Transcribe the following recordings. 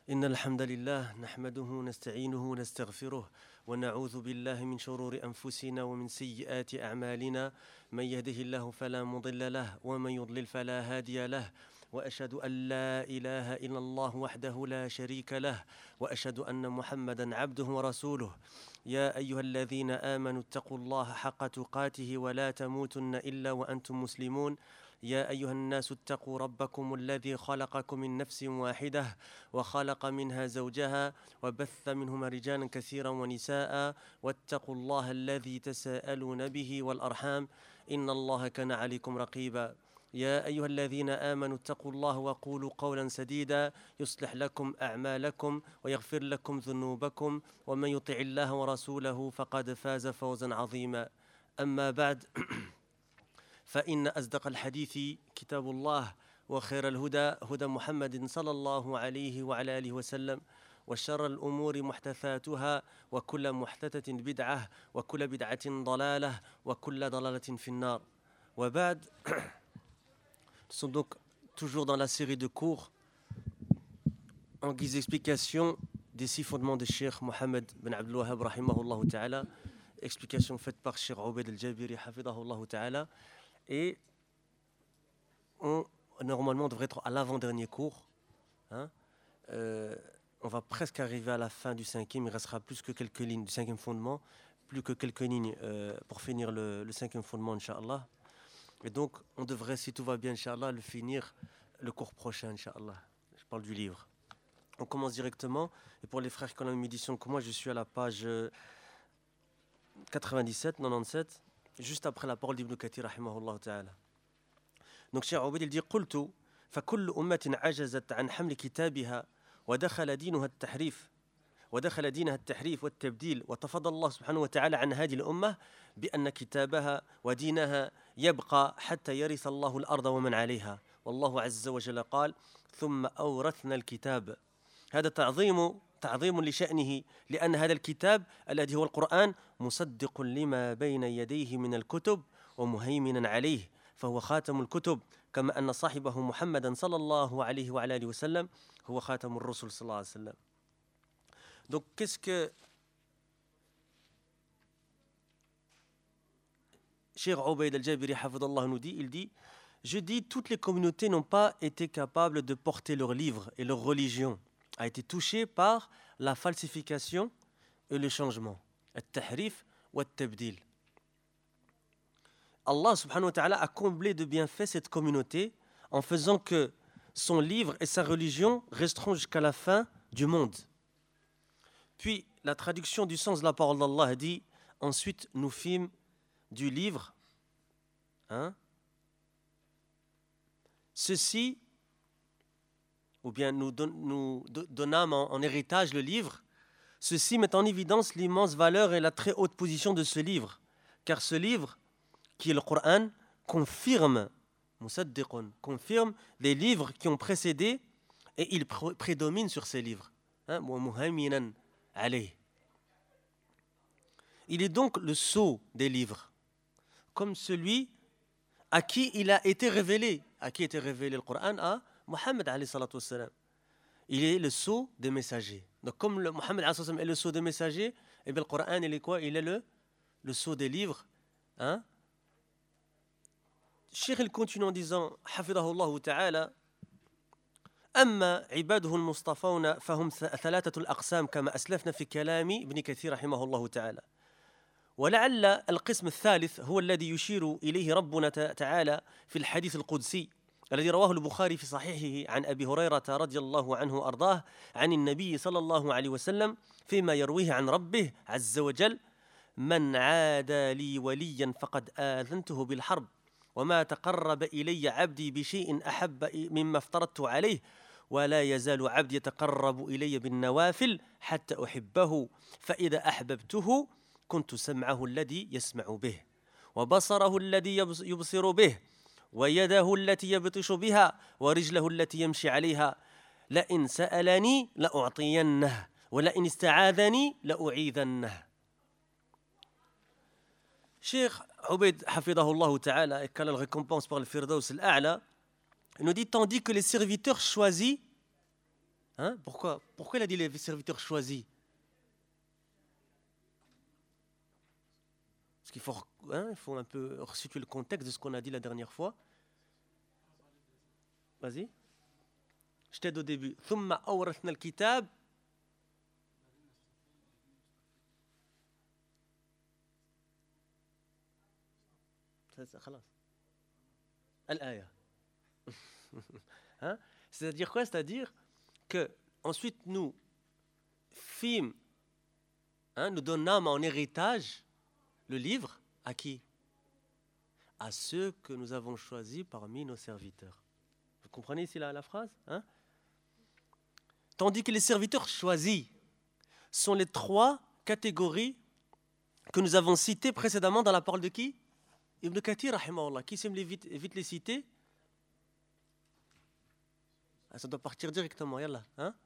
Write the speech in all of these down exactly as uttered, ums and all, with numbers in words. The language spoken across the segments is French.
إن الحمد لله نحمده ونستعينه ونستغفره ونعوذ بالله من شرور أنفسنا ومن سيئات أعمالنا من يهده الله فلا مضل له ومن يضلل فلا هادي له وأشهد أن لا إله إلا الله وحده لا شريك له وأشهد أن محمدا عبده ورسوله يا أيها الذين آمنوا اتقوا الله حق تقاته ولا تموتن إلا وأنتم مسلمون يا أيها الناس اتقوا ربكم الذي خلقكم من نفس واحدة وخلق منها زوجها وبث منهما رجالا كثيرا ونساء واتقوا الله الذي تساءلون به والأرحام إن الله كان عليكم رقيبا يا أيها الذين آمنوا اتقوا الله وقولوا قولا سديدا يصلح لكم أعمالكم ويغفر لكم ذنوبكم ومن يطع الله ورسوله فقد فاز فوزا عظيما أما بعد فإن أصدق الحديث كتاب الله وخير الهدى هدى محمد صلى الله عليه وعلى آله وسلم وشر الأمور محدثاتها وكل محدثة بدعة وكل بدعة ضلالة وكل ضلالة في النار وبعد. Nous sommes donc toujours dans la série de cours en guise d'explication des six fondements de Cheikh Mohammed ben Abdul Wahhab rahimahullah ta'ala, explication faite par Cheikh Obaid al-Jabiri hafidahullah ta'ala. Et on, normalement, on devrait être à l'avant-dernier cours. Hein. Euh, on va presque arriver à la fin du cinquième. Il restera plus que quelques lignes du cinquième fondement, plus que quelques lignes euh, pour finir le, le cinquième fondement, Inch'Allah. Et donc, on devrait, si tout va bien, Inch'Allah, le finir le cours prochain, Inch'Allah. Je parle du livre. On commence directement. Et pour les frères qui ont la même édition que moi, je suis à la page quatre-vingt-dix-sept, quatre-vingt-dix-sept. Juste après la parole d'Ibn Kathir rahimahullah ta'ala. Donc Cheikh Obaid il dit قلت فكل أمة عجزت عن حمل كتابها ودخل دينها التحريف ودخل دينها التحريف والتبديل وتفضل الله سبحانه وتعالى عن هذه الأمة بأن كتابها ودينها يبقى حتى يرث الله الأرض ومن عليها والله عز وجل قال ثم أورثنا الكتاب. هذا تعظيم تعظيم لشأنه لأن هذا الكتاب الذي هو القرآن مصدق لما بين يديه من الكتب ومهيمنا عليه فهو خاتم الكتب كما أن صاحبه محمدا صلى الله عليه وعلى آله وسلم هو خاتم الرسل صلى الله عليه وسلم. Donc qu'est-ce que Cheikh Obaid al-Jabiri hafidallah nous dit? Il dit je dis toutes les communautés n'ont pas été capables de porter leur livre et leur religion a été touché par la falsification et le changement. Al-tahrif ou al-tabdil. Allah subhanahu wa ta'ala a comblé de bienfaits cette communauté en faisant que son livre et sa religion resteront jusqu'à la fin du monde. Puis la traduction du sens de la parole d'Allah dit ensuite nous fîmes du livre hein, ceci ou bien nous, don, nous donnâmes en, en héritage le livre, ceci met en évidence l'immense valeur et la très haute position de ce livre. Car ce livre, qui est le Coran, confirme, musaddiqun, confirme les livres qui ont précédé et il pr- prédomine sur ces livres. Hein, il est donc le sceau des livres, comme celui à qui il a été révélé. À qui a été révélé le Coran? À Mohammed alayhi salatu wassalam. Il est le sceau des messagers. Donc comme le Mohammed alayhi salatu wassalam est le sceau des messagers, et bien le Coran il est quoi? Il est le, le sceau des livres. Hein? Cheikh il continue en disant hafidahullah ta'ala أما عباده المصطفون فهم ثلاثة الأقسام كما أسلفنا في كلام ابن كثير رحمه الله تعالى ولعل القسم الثالث هو الذي يشير إليه ربنا تعالى في الحديث القدسي الذي رواه البخاري في صحيحه عن أبي هريرة رضي الله عنه وأرضاه عن النبي صلى الله عليه وسلم فيما يرويه عن ربه عز وجل من عادى لي وليا فقد آذنته بالحرب وما تقرب إلي عبدي بشيء أحب مما افترضت عليه ولا يزال عبدي يتقرب إلي بالنوافل حتى أحبه فإذا أحببته كنت سمعه الذي يسمع به وبصره الذي يبصر به ويده التي يبطش بها ورجله التي يمشي عليها لئن سألني لأعطينه ولئن استعاذني لأعيذنه. Cheikh Obaid hafidahullah ta'ala et qu'Allah le récompense par le Firdaus al-A'la, il nous dit tandis que les serviteurs choisis Hein? Pourquoi, pourquoi il a dit les serviteurs choisis? Parce qu'il faut, hein, il faut un peu resituer le contexte de ce qu'on a dit la dernière fois. Vas-y. Je t'aide au début. ثم أورثنا الكتاب. خلاص. الآية. Hein? C'est-à-dire quoi? C'est-à-dire que ensuite nous fîmes, hein, nous donnâmes en héritage le livre à qui? À ceux que nous avons choisis parmi nos serviteurs. Vous comprenez ici la, la phrase, hein? Tandis que les serviteurs choisis sont les trois catégories que nous avons citées précédemment dans la parole de qui? Ibn Kathir, rahimahullah. Qui sait vite, vite les citer? Ah, ça doit partir directement, yallah. Hein?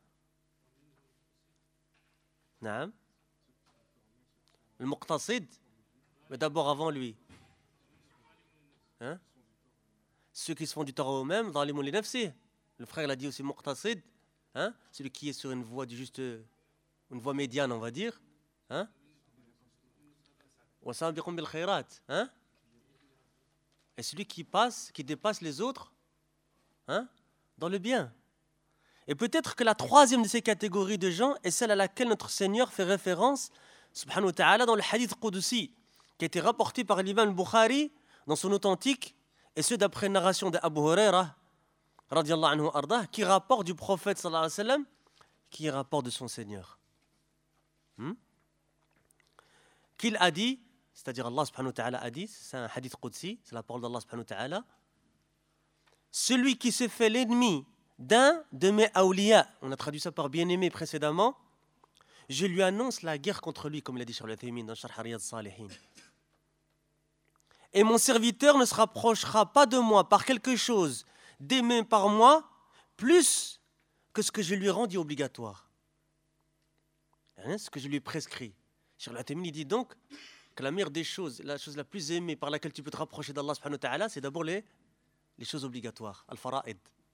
Naam. Le Muqtasid. Mais d'abord avant lui. Hein? Ceux qui se font du tort eux-mêmes, dans les mots les nafsi. Le frère l'a dit aussi Muqtasid. Hein? Celui qui est sur une voie du juste, une voie médiane, on va dire. Hein? Wasabiqum bil khairat. Hein? Et celui qui passe, qui dépasse les autres, hein, dans le bien. Et peut-être que la troisième de ces catégories de gens est celle à laquelle notre Seigneur fait référence, subhanahu wa ta'ala, dans le hadith Qudsi, qui a été rapporté par l'imam Bukhari dans son authentique, et ce d'après une narration d'Abu Huraira, radiyallahu anhu ardah, qui rapporte du prophète sallallahu alayhi wa sallam, qui rapporte de son Seigneur. Hmm? Qu'il a dit, c'est-à-dire Allah subhanahu wa ta'ala a dit, c'est un hadith Qudsi, c'est la parole d'Allah subhanahu wa ta'ala, celui qui se fait l'ennemi d'un de mes awliya, on a traduit ça par bien-aimé précédemment, je lui annonce la guerre contre lui, comme il a dit Cheikh Al-Uthaymin dans Sharh Riyad Salihin. Et mon serviteur ne se rapprochera pas de moi par quelque chose d'aimer par moi plus que ce que je lui rendis obligatoire. Hein, ce que je lui ai prescrit. Cheikh Al-Uthaymin il dit donc que la meilleure des choses, la chose la plus aimée par laquelle tu peux te rapprocher d'Allah subhanahu wa ta'ala, c'est d'abord les, les choses obligatoires, al-fara'id.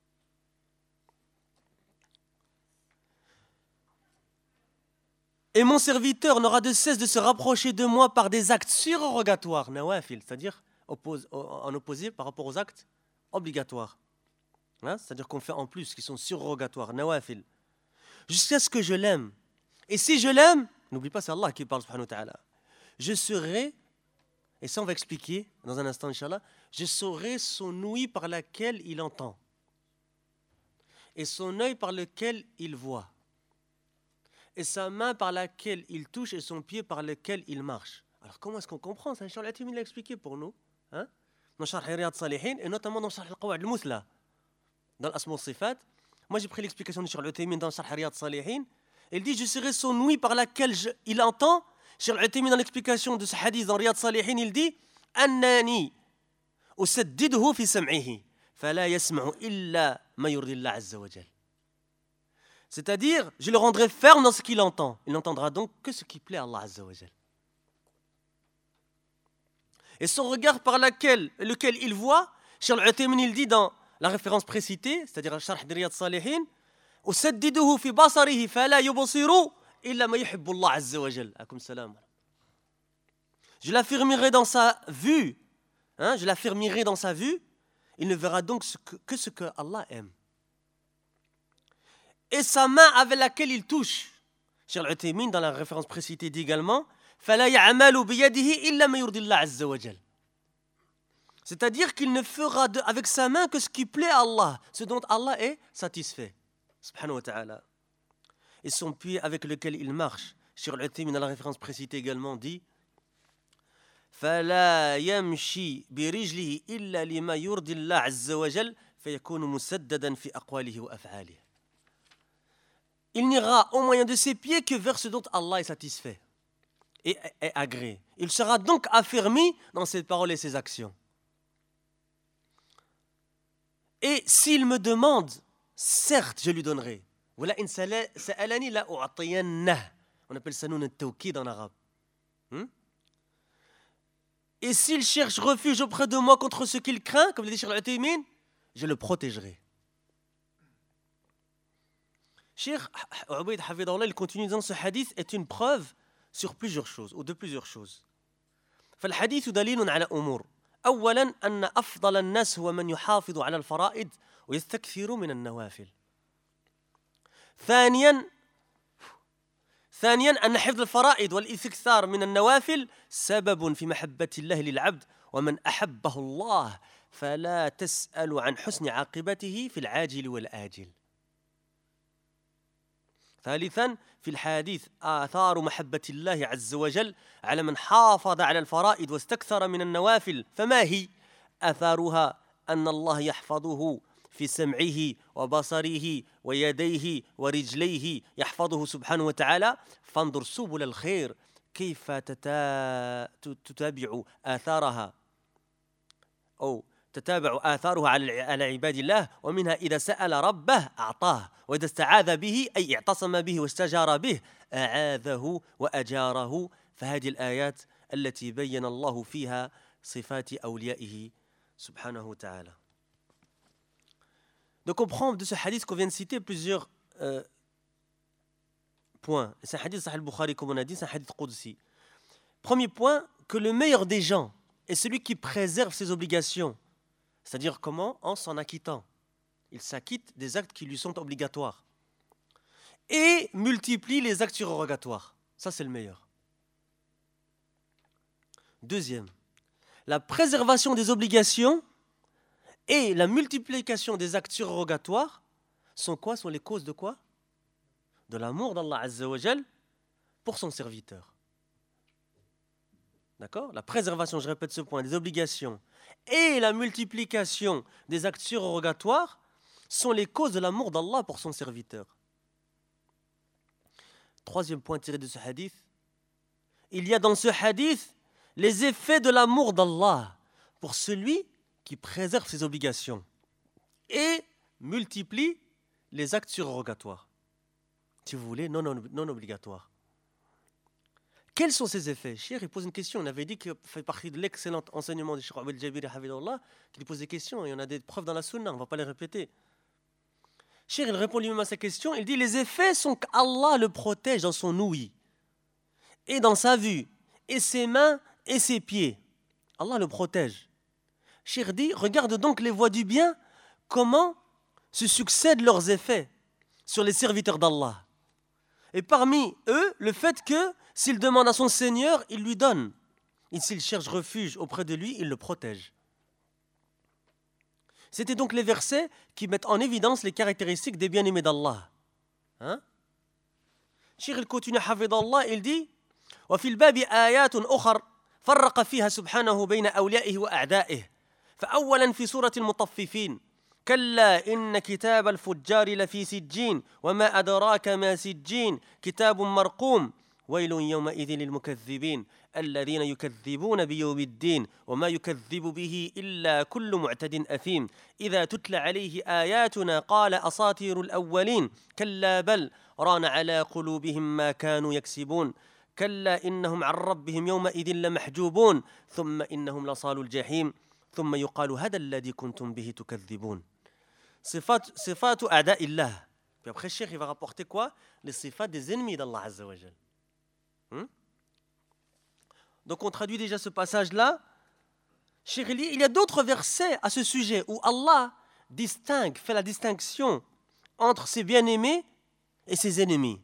Et mon serviteur n'aura de cesse de se rapprocher de moi par des actes surrogatoires, nawafil, c'est-à-dire oppose, en opposé par rapport aux actes obligatoires. Hein, c'est-à-dire qu'on fait en plus, qui sont surrogatoires, nawafil. Jusqu'à ce que je l'aime. Et si je l'aime, n'oublie pas, c'est Allah qui parle, subhanahu wa ta'ala. Je serai, et ça on va expliquer dans un instant, Inch'Allah, je serai son ouïe par laquelle il entend, et son œil par lequel il voit, et sa main par laquelle il touche, et son pied par lequel il marche. Alors comment est-ce qu'on comprend ça? Inch'Allah, il l'a expliqué pour nous, hein? Dans Sharh Riyad Salihin, et notamment dans Sharh Al-Qawa'id Al-Muthla, dans l'Asma al-Sifat. Moi j'ai pris l'explication de Cheikh Al-Uthaymin dans Sharh Riyad Salihin. Il dit, je serai son ouïe par laquelle je, il entend. Cheikh Al-Uthaymin dans l'explication de ce hadith dans Riyad Salihin, il dit, annani usaddiduhu fi sam'ihi fala yasma'u illa ma yurdi Allah azza wa jal. C'est-à-dire, je le rendrai ferme dans ce qu'il entend. Il n'entendra donc que ce qui plaît à Allah azza wa jal. Et son regard par laquelle, lequel il voit, Cheikh Al-Uthaymin il dit dans la référence précitée, c'est-à-dire Sharh Riyad Salihin, usaddiduhu fi basarihi fala yubsiru illa ma yuhibbu Allah azza wa jal. Akum salam. Je l'affirmerai dans sa vue, hein, je l'affirmerai dans sa vue, il ne verra donc ce que, que ce que Allah aime. Et sa main avec laquelle il touche, Cheikh Al-Uthaymin dans la référence précitée dit également, fala ya'malu bi yadihi illa ma yurdi Allah azza wa jal. C'est-à-dire qu'il ne fera de, avec sa main que ce qui plaît à Allah, ce dont Allah est satisfait, subhanahu wa ta'ala. Et son pied avec lequel il marche, Cheikh Al-Uthaymin dans la référence précitée également dit, فلا يمشي برجله إلا لما يرضي الله عز وجل فيكون مسددا في أقواله وأفعاله. Il n'ira au moyen de ses pieds que vers ce dont Allah est satisfait et est agréé. Il sera donc affermi dans ses paroles et ses actions. Et s'il me demande, certes, je lui donnerai. وَلَئِنْ سَأَلَنِي لَأُعْطِيَنَّهُ. On appelle ça nous un tawkid en arabe. Hmm? Et s'il cherche refuge auprès de moi contre ce qu'il craint, comme le dit Cheikh Al-Uthaymin, je le protégerai. Cheikh Ubayd Hafidahullah, il continue disant ce hadith est une preuve sur plusieurs choses ou de plusieurs choses. فالحديث دليل على أمور. أولاً أن أفضل الناس هو من يحافظ على الفرائض ويستكثر من النوافل. ثانياً ثانياً أن حفظ الفرائض والاستكثار من النوافل سبب في محبة الله للعبد ومن أحبه الله فلا تسأل عن حسن عاقبته في العاجل والآجل. ثالثاً في الحديث آثار محبة الله عز وجل على من حافظ على الفرائض واستكثر من النوافل. فما هي آثارها؟ أن الله يحفظه في سمعه وبصره ويديه ورجليه، يحفظه سبحانه وتعالى. فانظر سبل الخير كيف تتابع آثارها أو تتابع آثارها على عباد الله. ومنها إذا سأل ربه أعطاه، وإذا استعاذ به أي اعتصم به واستجار به أعاذه وأجاره. فهذه الآيات التي بين الله فيها صفات أوليائه سبحانه وتعالى. Donc on prend de ce hadith qu'on vient de citer plusieurs euh, points. C'est un hadith Sahih al-Bukhari, comme on a dit, c'est un hadith Qudsi. Premier point, que le meilleur des gens est celui qui préserve ses obligations. C'est-à-dire comment? En s'en acquittant. Il s'acquitte des actes qui lui sont obligatoires. Et multiplie les actes surrogatoires. Ça, c'est le meilleur. Deuxième, la préservation des obligations et la multiplication des actes surrogatoires sont quoi? Sont les causes de quoi? De l'amour d'Allah Azza wa Jal pour son serviteur. D'accord? La préservation, je répète ce point, des obligations et la multiplication des actes surrogatoires sont les causes de l'amour d'Allah pour son serviteur. Troisième point tiré de ce hadith, il y a dans ce hadith les effets de l'amour d'Allah pour celui qui préserve ses obligations et multiplie les actes surrogatoires, si vous voulez, non, non, non obligatoires. Quels sont ces effets? Cheikh, il pose une question. On avait dit qu'il fait partie de l'excellent enseignement de Cheikh Abdel Jabiri Hafidahullah, qu'il pose des questions, et on a des preuves dans la sunna, on ne va pas les répéter. Cheikh, il répond lui-même à sa question, il dit les effets sont qu'Allah le protège dans son ouïe, et dans sa vue, et ses mains, et ses pieds. Allah le protège. Cheikh dit, regarde donc les voies du bien, comment se succèdent leurs effets sur les serviteurs d'Allah. Et parmi eux, le fait que s'il demande à son Seigneur, il lui donne. Et s'il cherche refuge auprès de lui, il le protège. C'était donc les versets qui mettent en évidence les caractéristiques des bien-aimés d'Allah. Hein? Cheikh il continue, hafidallah, il dit وفي الباب آيات أخر فرق فيها سبحانه بين أوليائه وأعدائه. فأولا في سورة المطففين كلا إن كتاب الفجار لفي سجين وما أدراك ما سجين كتاب مرقوم ويل يومئذ للمكذبين الذين يكذبون بيوم الدين وما يكذب به إلا كل معتد أثيم إذا تتلى عليه آياتنا قال أساطير الأولين كلا بل ران على قلوبهم ما كانوا يكسبون كلا إنهم عن ربهم يومئذ لمحجوبون ثم إنهم لصالوا الجحيم ثم يقال هذا الذي كنتم به تكذبون. صفات صفات أعداء الله. Puis après, Cheikh, il va rapporter quoi? Les sifats des ennemis d'Allah Azza wa Jal. Hmm? Donc on traduit déjà ce passage-là. Cheikh, il y a d'autres versets à ce sujet où Allah distingue, fait la distinction entre ses bien-aimés et ses ennemis.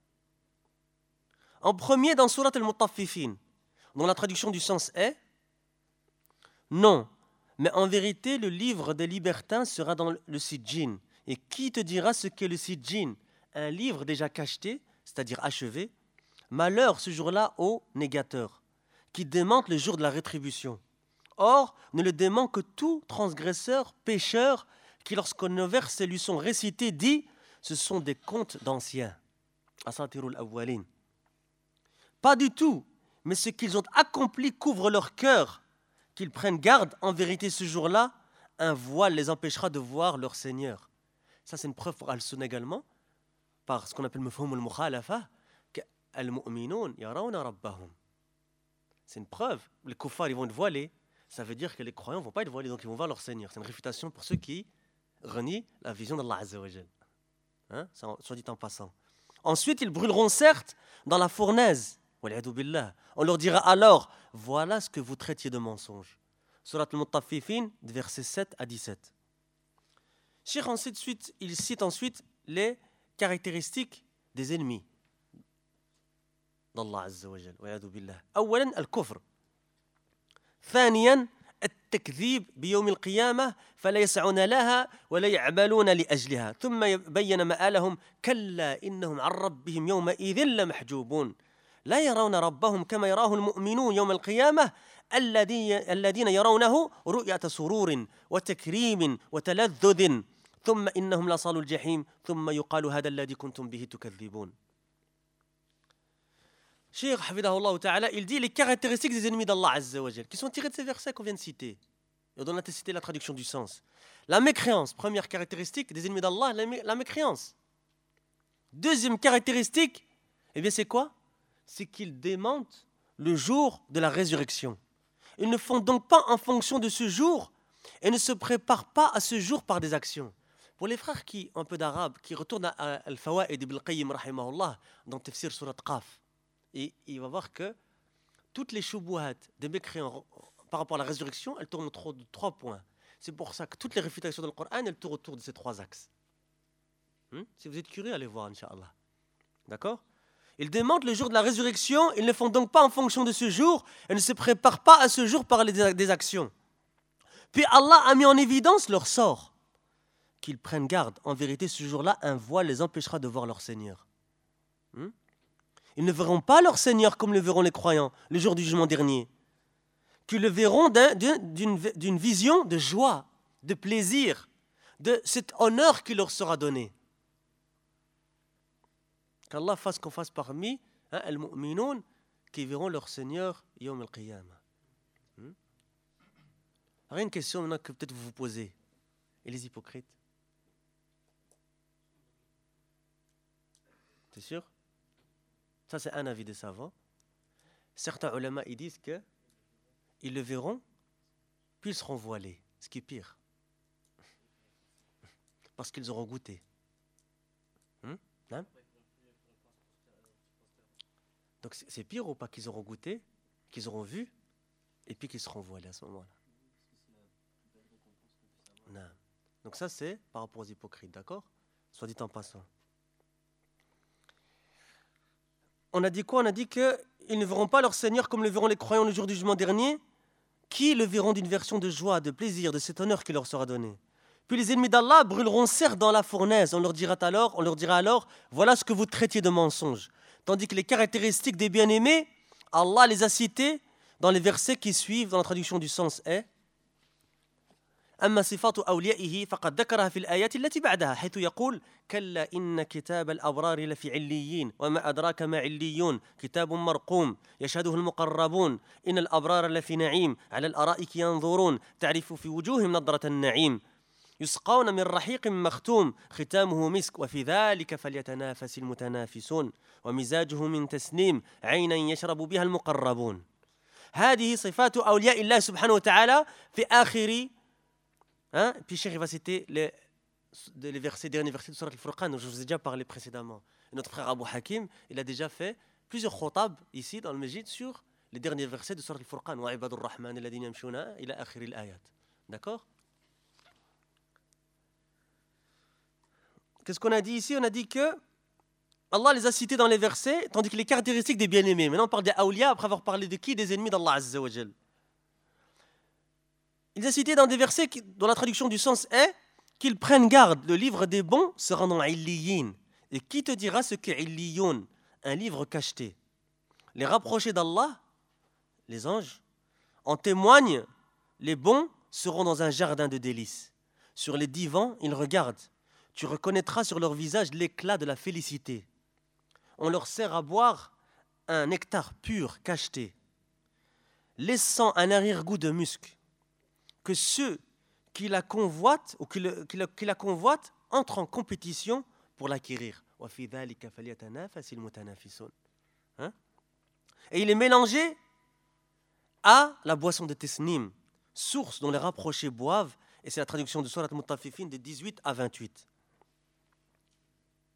En premier, dans Surat al-Mutaffifin, dont la traduction du sens est non, mais en vérité, le livre des libertins sera dans le Sijjin. Et qui te dira ce qu'est le Sijjin? Un livre déjà cacheté, c'est-à-dire achevé. Malheur ce jour-là au négateur, qui démente le jour de la rétribution. Or, ne le dément que tout transgresseur, pécheur, qui lorsqu'on nos versets lui sont récités, dit ce sont des contes d'anciens. Asatirul awwalin. Pas du tout, mais ce qu'ils ont accompli couvre leur cœur. Qu'ils prennent garde, en vérité ce jour-là, un voile les empêchera de voir leur Seigneur. Ça c'est une preuve pour Al-Sunna également, par ce qu'on appelle mafhum al-mukhalafa, qu'al-mu'minun yarawna rabbahum. C'est une preuve, les kuffars ils vont être voilés, ça veut dire que les croyants ne vont pas être voilés, donc ils vont voir leur Seigneur. C'est une réfutation pour ceux qui renient la vision d'Allah Azza wa Jal. Hein, soit dit en passant. Ensuite, ils brûleront certes dans la fournaise. On leur dira alors, voilà ce que vous traitiez de mensonge. Surat al-Mutaffifin, versets sept à dix-sept. Cheikh ensuite, il cite ensuite les caractéristiques des ennemis d'Allah Azza wa Jal. أولا الكفر. ثانيا التكذيب بيوم القيامة فلا يسعون لها ولا يعملون لأجلها ثم بين مآلهم كلا إنهم عن ربهم يومئذ لمحجوبون لا يرون ربهم كما يراه المؤمنون يوم القيامة الذين يرونه رؤية سرور وتكريم وتلذذ ثم إنهم لصالوا الجحيم ثم يقال هذا الذي كنتم به تكذبون. Cheikh Hafidahullah Ta'ala, il dit les caractéristiques des ennemis d'Allah Azza wa Jal, qui sont tirées de ces versets qu'on vient de citer. Et on a cité la traduction du sens. La mécréance, première caractéristique des ennemis d'Allah, la, mé- la mécréance. Deuxième caractéristique, eh bien c'est quoi? C'est qu'ils démentent le jour de la résurrection. Ils ne font donc pas en fonction de ce jour et ne se préparent pas à ce jour par des actions. Pour les frères qui ont un peu d'arabe, qui retournent à Al-Fawaid ibn al-Qayyim rahimahullah dans Tafsir Surat Qaf, et il va voir que toutes les shubuhat des mécréants par rapport à la résurrection, elles tournent autour de trois points. C'est pour ça que toutes les réfutations dans le Coran, elles tournent autour de ces trois axes. Hmm? Si vous êtes curieux, allez voir, Inch'Allah. D'accord? Ils démentent le jour de la résurrection, ils ne font donc pas en fonction de ce jour, et ne se préparent pas à ce jour par les, des actions. Puis Allah a mis en évidence leur sort. Qu'ils prennent garde. En vérité, ce jour-là, un voile les empêchera de voir leur Seigneur. Hmm? Ils ne verront pas leur Seigneur comme le verront les croyants le jour du jugement dernier. Qu'ils le verront d'un, d'une, d'une vision de joie, de plaisir, de cet honneur qui leur sera donné. Qu'Allah fasse qu'on fasse parmi hein, al-mu'minoun qui verront leur Seigneur yawm al-qiyamah. Hmm? Alors, une question maintenant que peut-être vous vous posez. Et les hypocrites? C'est sûr? Ça, c'est un avis des savants. Certains ulama, ils disent que ils le verront, puis ils seront voilés, ce qui est pire. Parce qu'ils auront goûté. Hmm? Non? Donc, c'est, c'est pire ou pas qu'ils auront goûté, qu'ils auront vu, et puis qu'ils seront voilés à ce moment-là. Non. Donc ça, c'est par rapport aux hypocrites, d'accord? Soit dit en passant. On a dit quoi? On a dit qu'ils ne verront pas leur Seigneur comme le verront les croyants le jour du jugement dernier, qui le verront d'une version de joie, de plaisir, de cet honneur qui leur sera donné. Puis les ennemis d'Allah brûleront certes dans la fournaise. On leur dira alors, on leur dira alors, voilà ce que vous traitiez de mensonge. Tandis que les caractéristiques des bien-aimés, Allah les a citées dans les versets qui suivent, dans la traduction du sens est أما صفات أوليائه فقد ذكرها في الآيات التي بعدها حيث يقول كلا إن كتاب الأبرار لفي عليين وما أدراك ما عليون كتاب مرقوم يشهده المقربون إن الأبرار لفي نعيم على الأرائك ينظرون تعرف في وجوههم نضرة النعيم يسقون من رحيق مختوم ختامه مسك وفي ذلك فليتنافس المتنافسون ومزاجه من تسنيم عينا يشرب بها المقربون. هذه صفات أولياء الله سبحانه وتعالى في آخر. Hein? Puis Cheikh va citer les, les versets, derniers versets de Surat al-Furqan, dont je vous ai déjà parlé précédemment. Et notre frère Abu Hakim, il a déjà fait plusieurs khotab ici dans le Majid sur les derniers versets de Surat al-Furqan. Wa ibadur rahman alladhina yamshuna ila akhir al-ayat. D'accord? Qu'est-ce qu'on a dit ici? On a dit que Allah les a cités dans les versets, tandis que les caractéristiques des bien-aimés. Maintenant, on parle des awliya après avoir parlé de qui? Des ennemis d'Allah Azza wa Jal. Il est cité dans des versets qui, dont la traduction du sens est qu'ils prennent garde, le livre des bons sera dans Illiyin. Et qui te dira ce qu'est Illiyoun? Un livre cacheté. Les rapprochés d'Allah, les anges, en témoignent, les bons seront dans un jardin de délices. Sur les divans, ils regardent. Tu reconnaîtras sur leur visage l'éclat de la félicité. On leur sert à boire un nectar pur, cacheté, laissant un arrière-goût de musc. Que ceux qui la convoitent ou qui, le, qui, la, qui la convoitent entrent en compétition pour l'acquérir. Hein? Et il est mélangé à la boisson de Tesnim, source dont les rapprochés boivent, et c'est la traduction de Surat Mutaffifin de dix-huit à vingt-huit.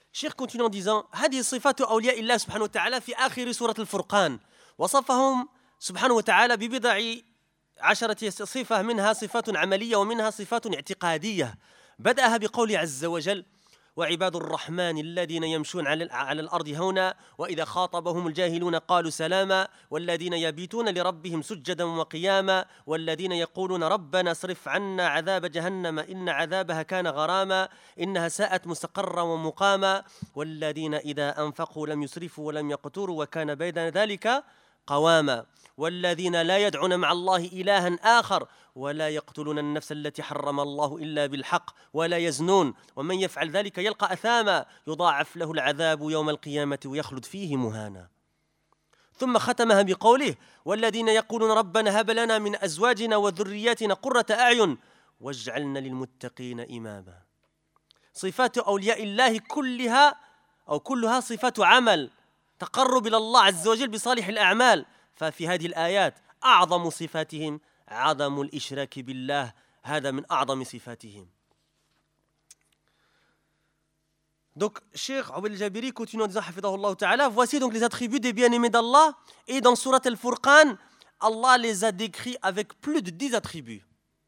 Cheikh continue en disant هذه صفات أولياء الله سبحانه وتعالى في آخر سورة الفرقان وصفهم سبحانه وتعالى ببضع عشرة صفة منها صفات عملية ومنها صفات اعتقادية بدأها بقوله عز وجل وعباد الرحمن الذين يمشون على الأرض هونا وإذا خاطبهم الجاهلون قالوا سلاما والذين يبيتون لربهم سجدا وقياما والذين يقولون ربنا اصرف عنا عذاب جهنم إن عذابها كان غراما إنها ساءت مستقرا ومقاما والذين إذا أنفقوا لم يسرفوا ولم يقتروا وكان بين ذلك قواما والذين لا يدعون مع الله إلها آخر ولا يقتلون النفس التي حرم الله إلا بالحق ولا يزنون ومن يفعل ذلك يلقى أثاما يضاعف له العذاب يوم القيامة ويخلد فيه مهانا ثم ختمها بقوله والذين يقولون ربنا هب لنا من أزواجنا وذرياتنا قرة أعين واجعلنا للمتقين إماما صفات أولياء الله كلها أو كلها صفات عمل تقرب إلى الله عز وجل بصالح الأعمال ففي هذه الآيات أعظم صفاتهم عدم الإشراك بالله هذا من أعظم صفاتهم. Donc, Cheikh Aoubel Jabiri continue en disant Hafidahullah Ta'ala, voici donc les attributs des bien-aimés d'Allah et dans Surat Al-Furqan, Allah les a décrits avec plus de dix attributs.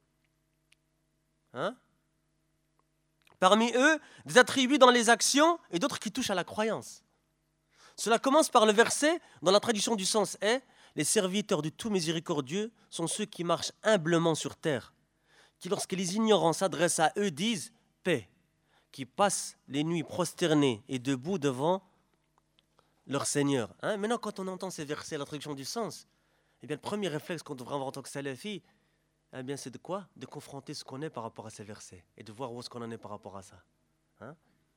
Hein? Parmi eux, des attributs dans les actions et d'autres qui touchent à la croyance. Cela commence par le verset dont la traduction du sens est « Les serviteurs du tout miséricordieux sont ceux qui marchent humblement sur terre, qui lorsque les ignorants s'adressent à eux disent « paix », qui passent les nuits prosternés et debout devant leur Seigneur. Hein? Maintenant, quand on entend ces versets, la traduction du sens, eh bien, le premier réflexe qu'on devrait avoir en tant que salafi, eh bien, c'est de quoi? De confronter ce qu'on est par rapport à ces versets et de voir où est-ce qu'on en est par rapport à ça. Hein?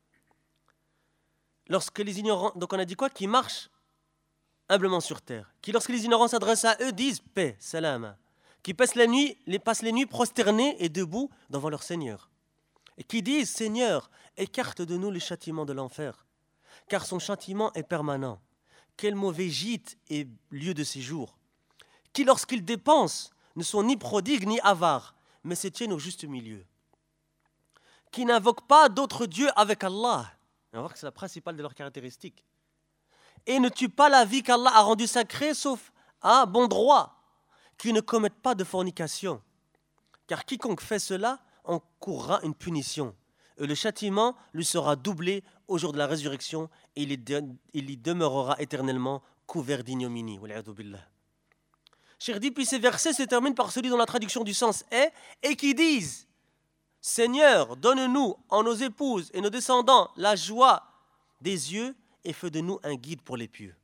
Lorsque les ignorants, donc on a dit quoi? Qui marchent humblement sur terre. Qui, lorsque les ignorants s'adressent à eux, disent paix, salam. Qui passent la nuit, les passent les nuits prosternés et debout devant leur Seigneur. Et qui disent Seigneur, écarte de nous le châtiment de l'enfer, car son châtiment est permanent. Quel mauvais gîte et lieu de séjour. Qui, lorsqu'ils dépensent, ne sont ni prodigues ni avares, mais se tiennent au juste milieu. Qui n'invoquent pas d'autres dieux avec Allah. On va voir que c'est la principale de leurs caractéristiques. Et ne tuent pas la vie qu'Allah a rendue sacrée, sauf à bon droit, qui ne commettent pas de fornication. Car quiconque fait cela encourra une punition. Et le châtiment lui sera doublé au jour de la résurrection et il y demeurera éternellement couvert d'ignominie. Cheikh dit, puis ces versets se terminent par celui dont la traduction du sens est « et qui disent » Seigneur, donne-nous en nos épouses et nos descendants la joie des yeux et fais de nous un guide pour les pieux.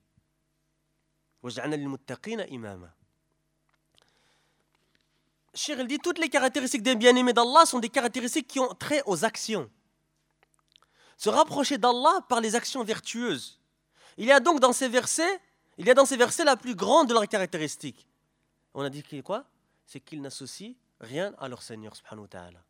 Cheikh dit toutes les caractéristiques des bien-aimés d'Allah sont des caractéristiques qui ont trait aux actions. Se rapprocher d'Allah par les actions vertueuses. Il y a donc dans ces versets, il y a dans ces versets la plus grande de leurs caractéristiques. On a dit quoi? C'est qu'ils n'associent rien à leur Seigneur subhanahu wa ta'ala.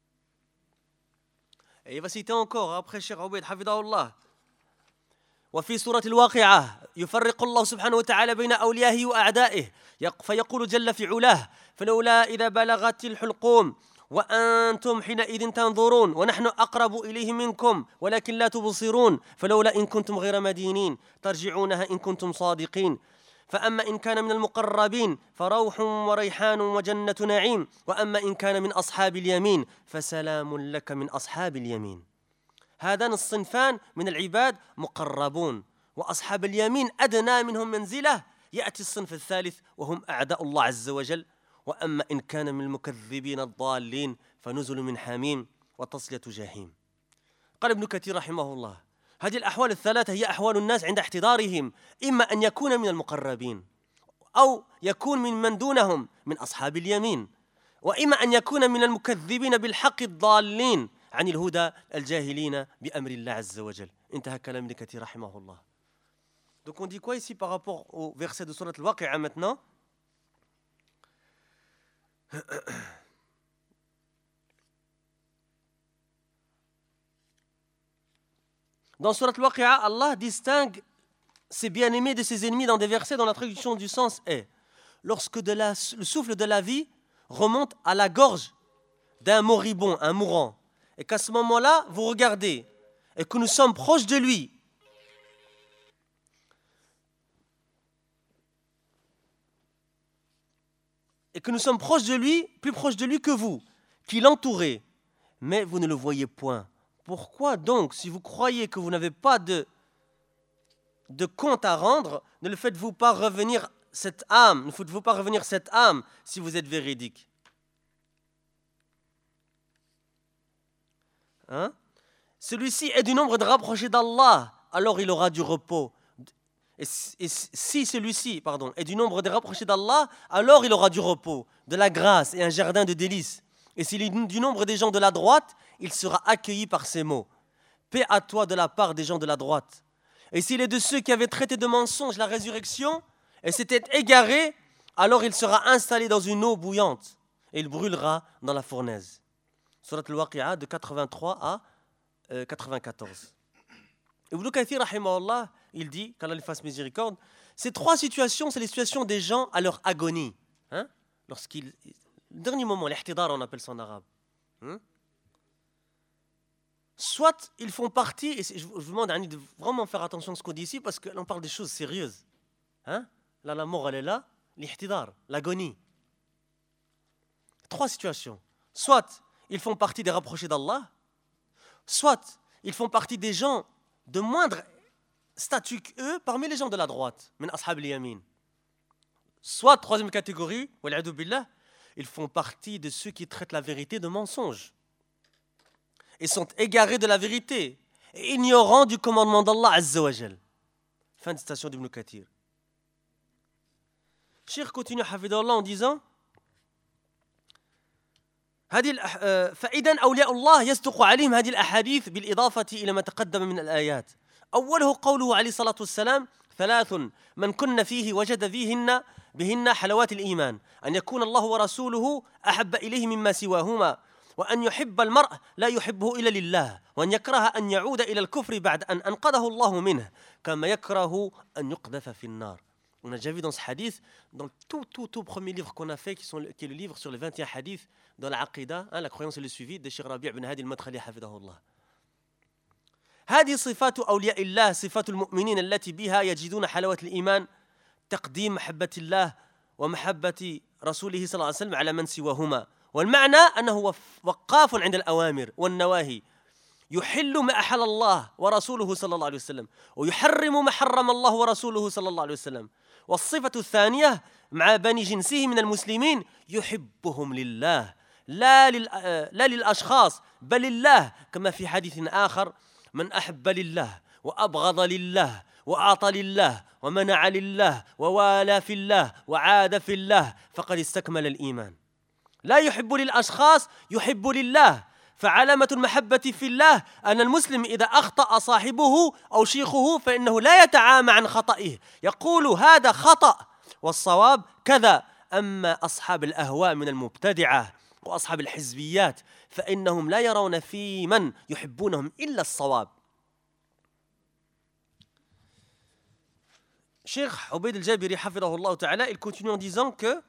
Et il va citer encore après Cheikh Aoubed Hafidahullah. وفي سورة الواقعة يفرق الله سبحانه وتعالى بين أوليائه وأعدائه فيقول جل في علاه فلولا إذا بلغت الحلقوم وأنتم حينئذ تنظرون ونحن أقرب إليه منكم ولكن لا تبصرون فلولا إن كنتم غير مدينين ترجعونها إن كنتم صادقين فأما إن كان من المقربين فروح وريحان وجنة نعيم وأما إن كان من أصحاب اليمين فسلام لك من أصحاب اليمين هذان الصنفان من العباد مقربون وأصحاب اليمين أدنى منهم منزلة يأتي الصنف الثالث وهم أعداء الله عز وجل وأما إن كان من المكذبين الضالين فنزل من حميم وتصلية جحيم. قال ابن كثير رحمه الله هذه الأحوال الثلاثة هي أحوال الناس عند احتضارهم إما أن يكون من المقربين أو يكون من من دونهم من أصحاب اليمين وإما أن يكون من المكذبين بالحق الضالين عن الهدى الجاهلين بأمر الله عز وجل. انتهى كلام ابن كثير رحمه الله. Donc on dit quoi ici par rapport au verset de Surat Al-Waqi'a maintenant? Dans Surat Al-Waqi'a, Allah distingue ses bien-aimés de ses ennemis dans des versets dont la traduction du sens est lorsque de la, le souffle de la vie remonte à la gorge d'un moribond, un mourant, et qu'à ce moment-là, vous regardez, et que nous sommes proches de lui, et que nous sommes proches de lui, plus proches de lui que vous, qui l'entourez, mais vous ne le voyez point. Pourquoi donc, si vous croyez que vous n'avez pas de, de compte à rendre, ne le faites-vous pas revenir cette âme, ne faites-vous pas revenir cette âme si vous êtes véridique? Hein? Celui-ci est du nombre de rapprochés d'Allah, alors il aura du repos. Et si celui-ci, pardon, est du nombre de rapprochés d'Allah, alors il aura du repos, de la grâce et un jardin de délices. Et s'il est du nombre des gens de la droite, il sera accueilli par ces mots. Paix à toi de la part des gens de la droite. Et s'il est de ceux qui avaient traité de mensonge la résurrection et s'était égaré, alors il sera installé dans une eau bouillante et il brûlera dans la fournaise. Surat al-Waqi'a de quatre-vingt-trois à quatre-vingt-quatorze. Ibn Kathir, rahimahullah, il dit, qu'Allah lui fasse miséricorde, ces trois situations, c'est les situations des gens à leur agonie. Hein? Lorsqu'ils, le dernier moment, l'ihtidar, on appelle ça en arabe. Hein? Soit ils font partie, et je vous demande de vraiment faire attention à ce qu'on dit ici, parce que l'on parle des choses sérieuses. Hein? Là, la mort, elle est là, l'ihtidar, l'agonie. Trois situations. Soit ils font partie des rapprochés d'Allah, soit ils font partie des gens de moindre statut qu'eux parmi les gens de la droite, min ashab al-yamin. Soit, troisième catégorie, wal'adu billah, ils font partie de ceux qui traitent la vérité de mensonge et sont égarés de la vérité et ignorants du commandement d'Allah Azza wa Jal. Fin de citation d'Ibn Kathir. Cheikh continue hafidahullah en disant فإذا أولياء الله يصدق عليهم هذه الأحاديث بالإضافة إلى ما تقدم من الآيات. أوله قوله عليه الصلاة والسلام ثلاث من كن فيه وجد فيهن بهن حلوات الإيمان أن يكون الله ورسوله أحب إليه مما سواهما وأن يحب المرء لا يحبه إلا لله وأن يكره أن يعود إلى الكفر بعد أن أنقذه الله منه كما يكره أن يقذف في النار. On a déjà vu dans ce hadith, dans le tout, tout, tout premier livre qu'on a fait, qui, sont, qui est le livre sur les vingt et un hadiths dans la Aqidah, hein, la croyance et le suivi, de Cheikh Rabi' ibn Hadi al-Madkhali hafidahullah. هذه صفات أولياء الله صفات المؤمنين التي بها يجدون حلاوة الإيمان تقديم محبة الله ومحبة رسوله صلى الله عليه وسلم على من سواهما والمعنى أنه وقاف عند الأوامر والنواهي يحل ما أحل الله ورسوله صلى الله عليه وسلم ويحرم ما حرم الله ورسوله صلى الله عليه وسلم. والصفة الثانية مع بني جنسه من المسلمين يحبهم لله لا, لل... لا للأشخاص بل لله كما في حديث آخر من أحب لله وأبغض لله وأعطى لله ومنع لله ووالى في الله وعاد في الله فقد استكمل الإيمان. لا يحب للأشخاص يحب لله. فعلامة المحبة في الله أن المسلم إذا أخطأ صاحبه أو شيخه فإنه لا يتعامى عن خطئه يقول هذا خطأ والصواب كذا. أما أصحاب الأهواء من المبتدعة وأصحاب الحزبيات فإنهم لا يرون في من يحبونهم إلا الصواب. Cheikh Ubayd al-Jabiri hafidahullah ta'ala, il continue en disant que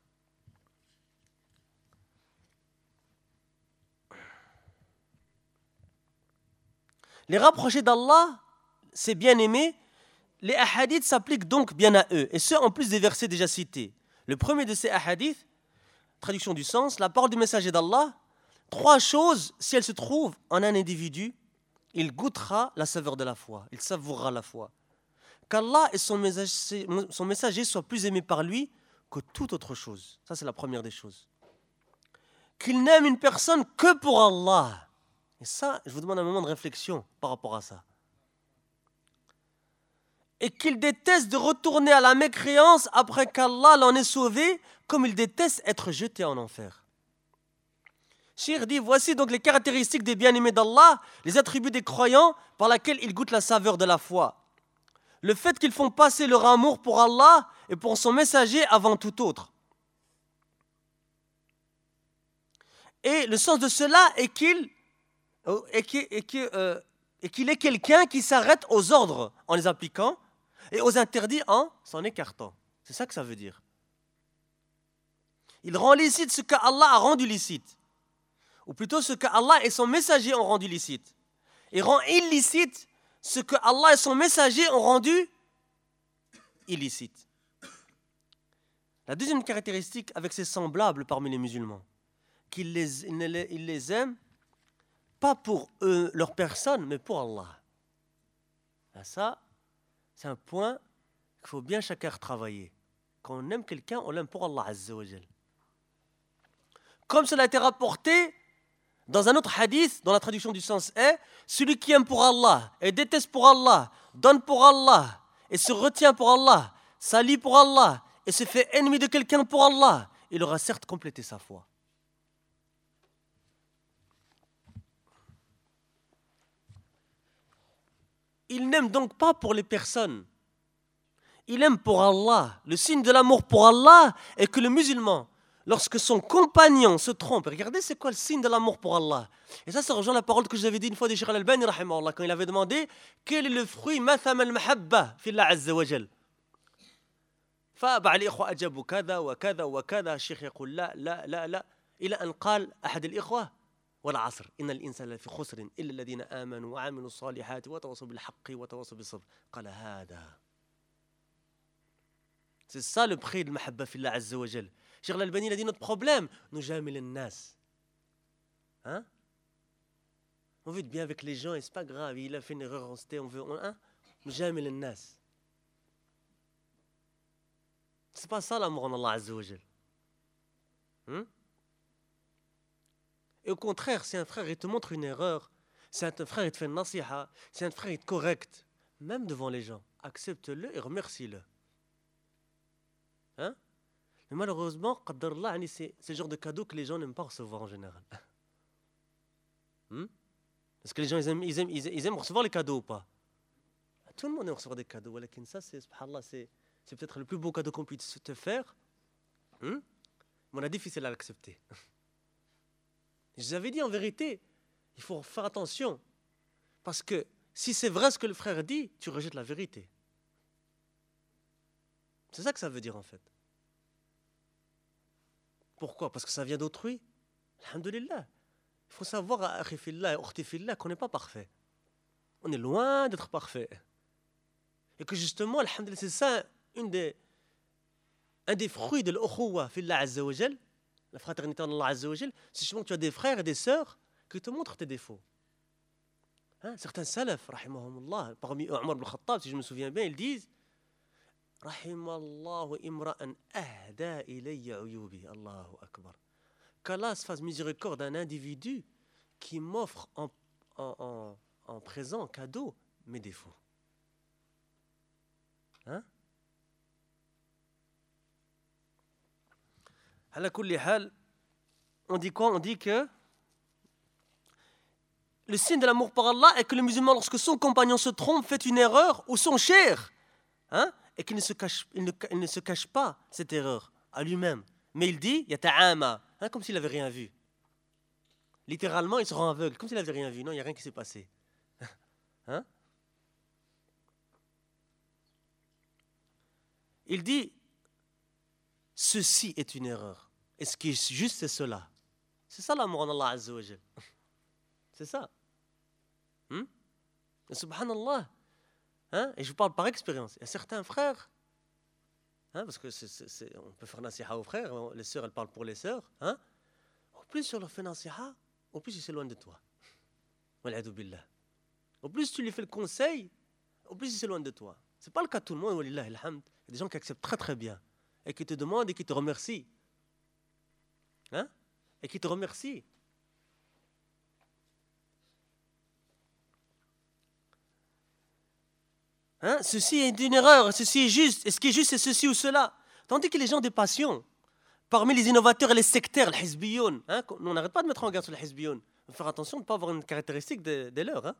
les rapprochés d'Allah, ses bien-aimés, les hadiths s'appliquent donc bien à eux, et ce en plus des versets déjà cités. Le premier de ces hadiths, traduction du sens, la parole du messager d'Allah, trois choses, si elles se trouvent en un individu, il goûtera la saveur de la foi, il savourera la foi. Qu'Allah et son messager, son messager soient plus aimés par lui que toute autre chose. Ça, c'est la première des choses. Qu'il n'aime une personne que pour Allah. Et ça, je vous demande un moment de réflexion par rapport à ça. Et qu'il déteste de retourner à la mécréance après qu'Allah l'en ait sauvé, comme il déteste être jeté en enfer. Cheikh dit, voici donc les caractéristiques des bien-aimés d'Allah, les attributs des croyants par lesquels ils goûtent la saveur de la foi. Le fait qu'ils font passer leur amour pour Allah et pour son messager avant tout autre. Et le sens de cela est qu'il et qu'il, et qu'il, euh, et qu'il est quelqu'un qui s'arrête aux ordres en les appliquant et aux interdits en s'en écartant. C'est ça que ça veut dire. Il rend licite ce qu'Allah a rendu licite, ou plutôt ce qu'Allah et son messager ont rendu licite. et rend illicite ce que Allah et son messager ont rendu illicite. La deuxième caractéristique avec ses semblables parmi les musulmans, qu'ils les, ils les, ils les aiment pas pour eux, leur personne, mais pour Allah. Et ça, c'est un point qu'il faut bien chacun retravailler. Quand on aime quelqu'un, on l'aime pour Allah Azza wa Jal. Comme cela a été rapporté dans un autre hadith, dont la traduction du sens est « Celui qui aime pour Allah et déteste pour Allah, donne pour Allah et se retient pour Allah, s'allie pour Allah et se fait ennemi de quelqu'un pour Allah, il aura certes complété sa foi. » Il n'aime donc pas pour les personnes. Il aime pour Allah. Le signe de l'amour pour Allah est que le musulman, lorsque son compagnon se trompe, regardez c'est quoi le signe de l'amour pour Allah. Et ça, ça rejoint la parole que je vous avais dit une fois de Cheikh Al-Albani, rahimahullah, quand il avait demandé quel est le fruit matham al-mahabba fi Allah Azza wa Jal. فبعض الإخوة أجابوا كذا وكذا وكذا الشيخ يقول لا لا لا لا إلى أن قال أحد الإخوة والعصر إن الإنسان لفي خسر إلا الذين آمنوا وعملوا الصالحات وتواصوا بالحق وتواصوا بالصبر قال هذا. C'est ça le prix de mahabba fi Allah Azza wa Jal. Cheikh Al-Albani il a dit notre problème, nous jamil al-nas. Hein? On veut être bien avec les gens et c'est pas grave, il a fait une erreur, on se tait, on veut hein? Nous jamil al-nas. C'est pas ça l'amour en Allah Azza wa Jal. Hein? Et au contraire, si un frère il te montre une erreur, si un frère il te fait une nasiha, si un frère il te correcte, même devant les gens, accepte-le et remercie-le. Hein? Mais malheureusement, c'est, c'est le genre de cadeau que les gens n'aiment pas recevoir en général. Hmm? Parce que les gens, ils aiment, ils, aiment, ils aiment recevoir les cadeaux ou pas? Tout le monde aime recevoir des cadeaux. Mais ça, c'est, subhanallah, c'est, c'est peut-être le plus beau cadeau qu'on puisse te faire. Hmm? Mais on a difficile à l'accepter. Je vous avais dit en vérité, il faut faire attention. Parce que si c'est vrai ce que le frère dit, tu rejettes la vérité. C'est ça que ça veut dire en fait. Pourquoi? Parce que ça vient d'autrui. Alhamdulillah. Il faut savoir, akhi fillah et ukhti fillah, qu'on n'est pas parfait. On est loin d'être parfait. Et que justement, alhamdulillah, c'est ça une des, un des fruits de l'ukhuwa fillah azza wa jal, la fraternité en Allah azza wa jal, c'est justement que tu as des frères et des sœurs qui te montrent tes défauts. Hein? Certains salaf, rahimahumullah, parmi eux, Omar ibn Khattab, si je me souviens bien, ils disent Rahimallahu imra'an ahda ilayya uyubi. Allahu akbar. Qu'Allah se fasse miséricorde d'un individu qui m'offre en, en, en, en présent, en cadeau, mes défauts. Hein? Ala kulli hal, on dit quoi? On dit que le signe de l'amour par Allah est que le musulman, lorsque son compagnon se trompe, fait une erreur ou son cher, hein? Et qu'il ne se cache, il ne, il ne se cache pas cette erreur à lui-même. Mais il dit, yata'ama, hein, comme s'il n'avait rien vu. Littéralement, il se rend aveugle, comme s'il n'avait rien vu. Non, il n'y a rien qui s'est passé. Hein? Il dit, ceci est une erreur. Et ce qui est juste, c'est cela. C'est ça l'amour en Allah Azza wa Jal. C'est ça. Hmm? Et subhanallah. Hein? Et je vous parle par expérience. Il y a certains frères, hein, parce que c'est, c'est, c'est, on peut faire nasiha aux frères, les sœurs, elles parlent pour les sœurs. Hein? Au plus on leur fait nasiha, au plus ils s'éloignent de toi. Wal'adu billah. Au plus tu lui fais le conseil, au plus ils s'éloignent de toi. Ce n'est pas le cas de tout le monde, walillah alhamd. Il y a des gens qui acceptent très très bien, et qui te demandent et qui te remercient. Hein? Et qui te remercient. Hein? Ceci est une erreur, ceci est juste, et ce qui est juste, c'est ceci ou cela. Tandis que les gens des passions, parmi les innovateurs et les sectaires, les hizbiyoun, hein? On n'arrête pas de mettre en garde sur les hizbiyoun. Il faut faire attention de ne pas avoir une caractéristique des de leurs. Hein?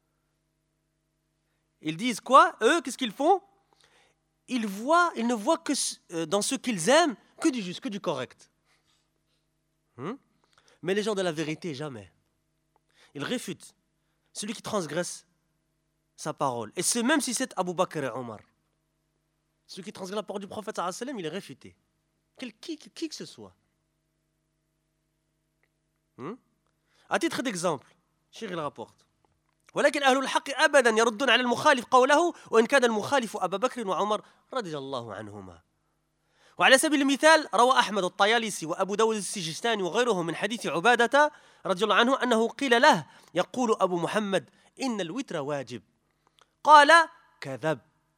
Ils disent quoi? Eux, qu'est-ce qu'ils font? Ils voient, ils ne voient que euh, dans ce qu'ils aiment que du juste, que du correct. Hum? Mais les gens de la vérité, jamais. Ils réfutent celui qui transgresse sa parole. Et c'est même si c'est Abu Bakr et Omar. Celui qui transgresse la parole du prophète, il est réfuté. Quel, qui, qui que ce soit. Hum? À titre d'exemple, Cheikh il rapporte ولكن أهل الحق أبدا يردون على المخالف قوله وإن كان المخالف أبا بكر وعمر رضي الله عنهما. وعلى سبيل المثال روى أحمد الطيالسي وأبو داود السجستاني وغيرهم من حديث عبادة رضي الله عنه أنه قيل له يقول أبو محمد إن الوتر واجب، قال كذب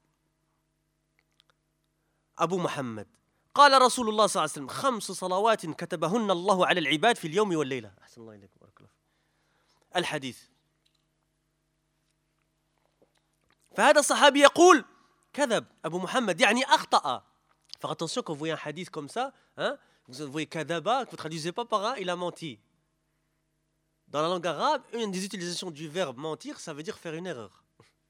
أبو محمد، قال رسول الله صلى الله عليه وسلم خمس صلوات كتبهن الله على العباد في اليوم والليلة. أحسن الله إليكم بارك الله. الحديث. فهذا الصحابي يقول كذب أبو محمد يعني أخطأ. Faire attention quand vous voyez un hadith comme ça, hein, vous voyez kadaba, que vous ne traduisez pas par un, il a menti. Dans la langue arabe, une des utilisations du verbe mentir, ça veut dire faire une erreur.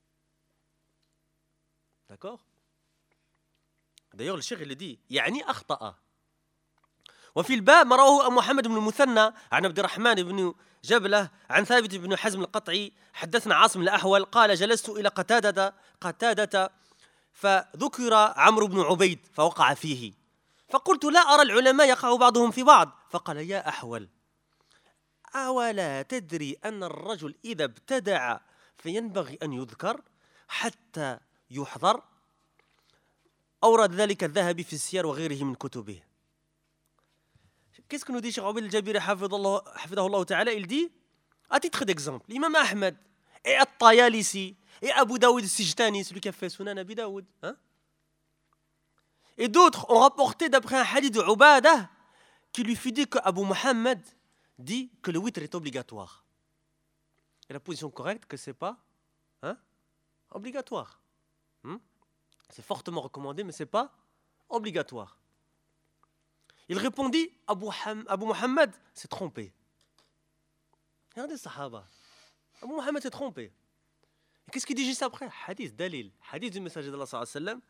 D'accord? D'ailleurs, le cheikh il le dit, يعني أخطأ. وفي الباب ما رواه محمد بن المثنى عن عبد الرحمن بن جبلة عن ثابت بن حزم القطعي حدثنا عاصم الأحول قال جلست إلى قتادة قتادة فذكر عمرو بن عبيد فوقع فيه فقلت لا أرى العلماء يقع بعضهم في بعض فقال يا أحول أولا تدري أن الرجل إذا ابتدع فينبغي أن يذكر حتى يحضر. أورد ذلك الذهبي في السير وغيره من كتبه. Qu'est-ce que nous dit Cheikh Obaid al-Jabiri hafidahullah ta'ala? Il dit, à titre d'exemple, l'imam Ahmed et At-Tayalisi et Abu Daoud al-Sijtani, celui qui a fait Sunan Abi Daoud, hein? Et d'autres ont rapporté d'après un hadith de Ubadah qui lui fut dit que Abu Muhammad dit que le witr est obligatoire. Et la position correcte que c'est pas hein, obligatoire. Hmm? C'est fortement recommandé, mais c'est pas obligatoire. Il répondit, Abu, Ham, Abu Muhammad s'est trompé. Regardez Sahaba. Abu Muhammad s'est trompé. Et qu'est-ce qu'il dit juste après? Hadith, dalil, hadith du messager d'Allah sallallahu alayhi wa sallam.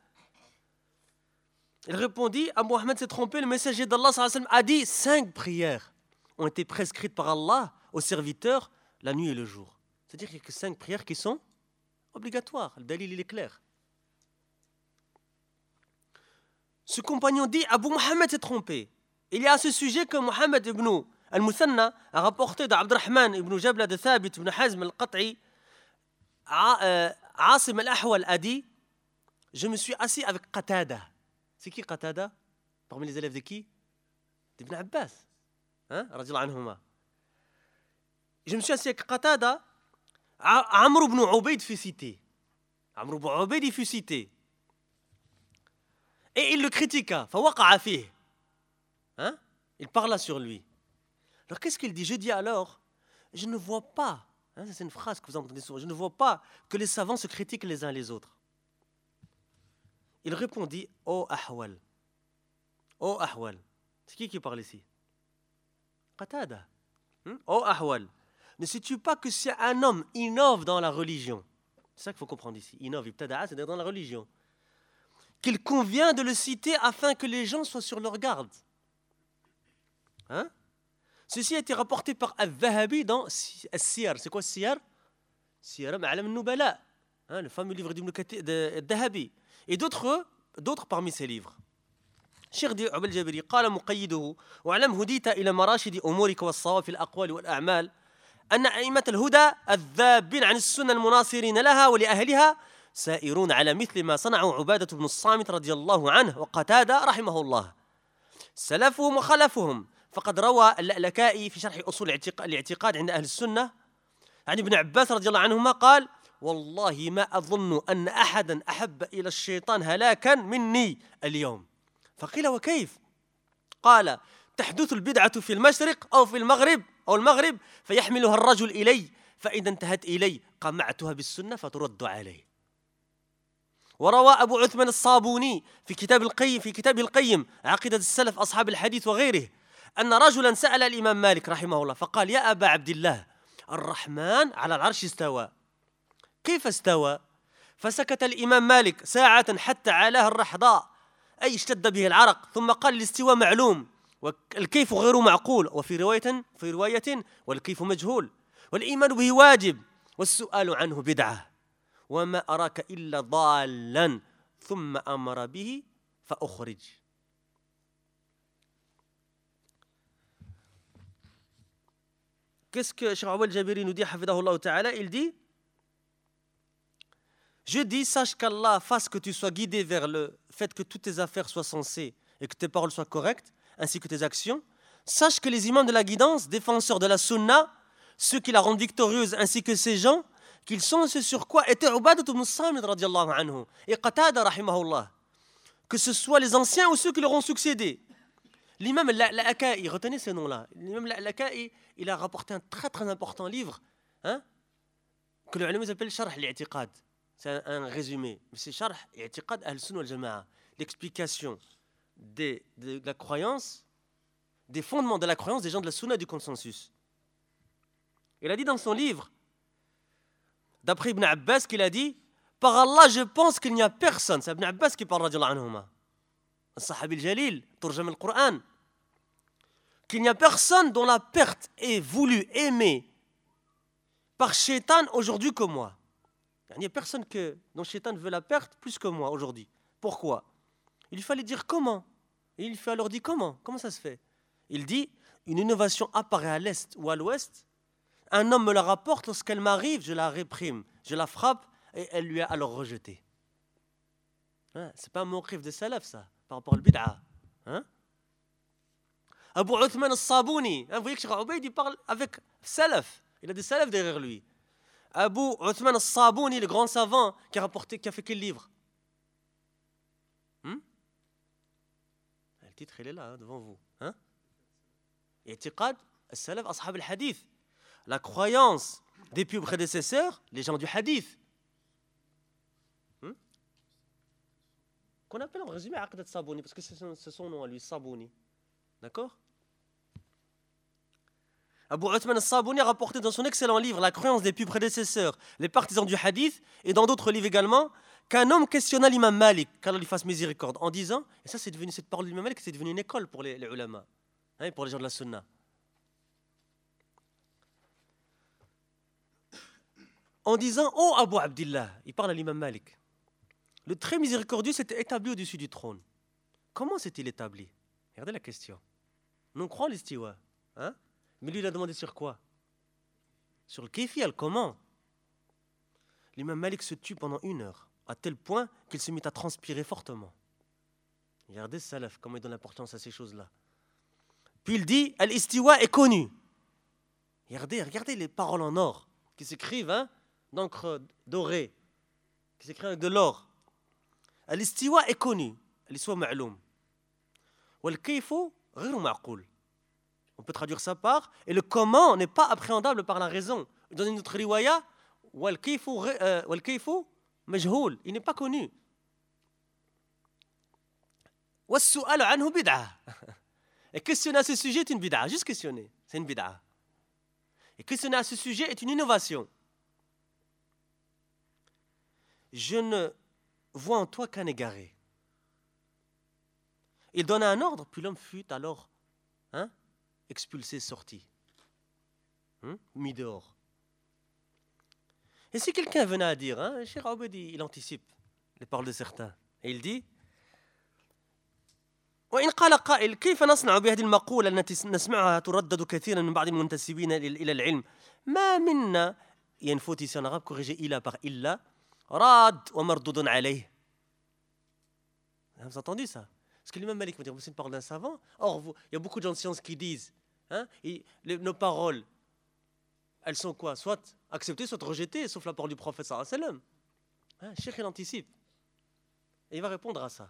Il répondit, Abu Muhammad s'est trompé, le messager d'Allah sallallahu alayhi wa sallam a dit cinq prières ont été prescrites par Allah aux serviteurs la nuit et le jour. C'est-à-dire qu'il y a que cinq prières qui sont obligatoires. Le dalil, il est clair. Ce compagnon dit, Abu Muhammad s'est trompé. Il y a à ce sujet que Muhammad ibn al-Muthanna a rapporté d'Abdurrahman ibn Jabla de Thabit ibn Hazm al-Qat'i, Asim al-Ahwal a dit, je me suis assis avec Qatada. C'est qui Qatada? Parmi les élèves de qui? D'Ibn Abbas. Hein? Radiyallahu anhuma. Je me suis assis avec Qatada. Amr ibn Ubayd fut cité. Amr ibn Ubayd fut cité. Et il le critiqua. فوقع فيه. Hein? Il parla sur lui. Alors qu'est-ce qu'il dit? Je dis alors, je ne vois pas, hein, c'est une phrase que vous entendez souvent, je ne vois pas que les savants se critiquent les uns les autres. Il répondit, oh Ahwal. Oh Ahwal. C'est qui qui parle ici? Qatada. Hmm? Oh Ahwal. Ne sais-tu pas que si un homme innove dans la religion, c'est ça qu'il faut comprendre ici, innove, ibtada'a, c'est-à-dire dans la religion, qu'il convient de le citer afin que les gens soient sur leur garde. Hein? Ceci a été rapporté par Al-Dhahabi dans Al-Siyar. C'est quoi Al-Siyar? Siyar Ma'alam al-Nubala, hein, le fameux livre d'Al-Dhahabi. Et d'autres, d'autres parmi ces livres. Cheikh dit Obaid al-Jabiri, قال مقيده وعلم هديت إلى مراشد أمورك والصواب في الأقوال والأعمال أن أئمة الهدى الذابين عن السنة المناصرين لها ولأهلها سائرون على مثل ما صنعوا عبادة بن الصامت رضي الله عنه وقتادة رحمه الله سلفهم وخلفهم. فقد روى اللألكائي في شرح أصول الاعتقاد عند أهل السنة عن ابن عباس رضي الله عنهما قال والله ما أظن أن أحدا أحب إلى الشيطان هلاكا مني اليوم. فقيل وكيف؟ قال تحدث البدعة في المشرق أو في المغرب أو المغرب فيحملها الرجل إلي فإذا انتهت إلي قمعتها بالسنة فترد عليه. وروى أبو عثمان الصابوني في كتاب القيم في كتابه القيم عقيدة السلف أصحاب الحديث وغيره أن رجلا سأل الإمام مالك رحمه الله فقال يا أبا عبد الله الرحمن على العرش استوى كيف استوى؟ فسكت الإمام مالك ساعة حتى علاه الرحضاء أي اشتد به العرق ثم قال الاستواء معلوم والكيف غير معقول وفي رواية في رواية والكيف مجهول والإيمان به واجب والسؤال عنه بدعة وما أراك إلا ضالا ثم أمر به فأخرج. Qu'est-ce que Cheikh Obaid al-Jabiri nous dit, hafidahullah ta'ala? Il dit, Je dis, sache qu'Allah fasse que tu sois guidé vers le fait que toutes tes affaires soient sensées et que tes paroles soient correctes, ainsi que tes actions. Sache que les imams de la guidance, défenseurs de la sunna, ceux qui la rendent victorieuse, ainsi que ces gens, qu'ils sont ce sur quoi était Ubadat ibn Samit radiallahu anhu et Qatada rahimahullah, que ce soit les anciens ou ceux qui leur ont succédé. L'imam al-La'aka'i, retenez ces noms-là, l'imam al-La'aka'i, il a rapporté un très très important livre, hein, que les ulama appellent Sharh al-I'tiqad. C'est un, un résumé. C'est Sharh al-I'tiqad al-Sunna wal-Jama'a, l'explication des, de, de la croyance, des fondements de la croyance des gens de la Sunna du consensus. Il a dit dans son livre, d'après Ibn Abbas, qu'il a dit, par Allah, je pense qu'il n'y a personne. C'est Ibn Abbas qui parle, radiallahu anhuma, un sahabi al-Jalil, turjam al-Qur'an, qu'il n'y a personne dont la perte est voulue, aimée par Shaitan aujourd'hui que moi. Il n'y a personne que, dont Shaitan veut la perte plus que moi aujourd'hui. Pourquoi? Il fallait dire comment. Et il fait alors dire comment. Comment ça se fait? Il dit, une innovation apparaît à l'est ou à l'ouest. Un homme me la rapporte, lorsqu'elle m'arrive, je la réprime, je la frappe et elle lui a alors rejeté. Hein? C'est pas un mawqif de salaf, ça, par rapport au bid'a. Hein? Abu Uthman al-Sabouni, hein, vous voyez que Cheikh Ubayd, il parle avec salaf. Il a des salaf derrière lui. Abu Uthman al-Sabouni, le grand savant, qui a rapporté, qui a fait quel livre? hmm? Le titre, il est là, hein, devant vous. Hein? I'tiqad al-Salaf, ashab al-Hadith. La croyance des pieux prédécesseurs, les gens du hadith. Hmm? Qu'on appelle en résumé Aqdat Sabouni, parce que c'est son, c'est son nom à lui, Sabouni. D'accord? Abu Uthman al-Sabouni a rapporté dans son excellent livre La croyance des pieux prédécesseurs, les partisans du hadith, et dans d'autres livres également, qu'un homme questionna l'imam Malik, qu'Allah lui fasse miséricorde, en disant, et ça c'est devenu, cette parole de l'imam Malik, c'est devenu une école pour les, les ulama, hein, pour les gens de la sunna. En disant, oh Abu Abdillah, il parle à l'imam Malik, le très miséricordieux s'était établi au-dessus du trône. Comment s'est-il établi? Regardez la question. Nous croyons l'istiwa, hein? Mais lui, il a demandé sur quoi? Sur le kayfi, le comment. L'imam Malik se tue pendant une heure, à tel point qu'il se mit à transpirer fortement. Regardez salaf, comment il donne l'importance à ces choses-là. Puis il dit, al-istiwa est connu. Regardez, regardez les paroles en or qui s'écrivent, hein, d'encre dorée, qui s'écrivent avec de l'or. Al-istiwa est connu. Al-istiwa ma'loum. Wal-kayfu ghayru ma'qoul. On peut traduire ça par, et le comment n'est pas appréhendable par la raison. Dans une autre riwaya, wal-kayfu majhoul, il n'est pas connu. Was-su'al anhu bid'a. Et questionner à ce sujet est une bid'a, juste questionner, c'est une bid'a. Et questionner à ce sujet est une innovation. Je ne vois en toi qu'un égaré. Il donna un ordre, puis l'homme fut alors, hein, expulsé, sorti, hein, mis dehors. Et si quelqu'un venait à dire, hein, Cheikh Ubayd, il anticipe les paroles de certains, et il dit, وإن قال قائل كيف نصنع بهذه المقولة التي نسمعها تردد كثيرا من بعض المنتسبين إلى العلم ما منا ينفوت ici en arabe corrigé إلا par إلا راد ومردود عليه. Vous avez entendu ça? Parce que l'imam Malik va dire, c'est une parole d'un savant. Or, vous, il y a beaucoup de gens de science qui disent, hein, et les, nos paroles, elles sont quoi? Soit acceptées, soit rejetées, sauf la parole du prophète sallallahu alayhi wa sallam. Hein, Cheikh, il anticipe. Et il va répondre à ça.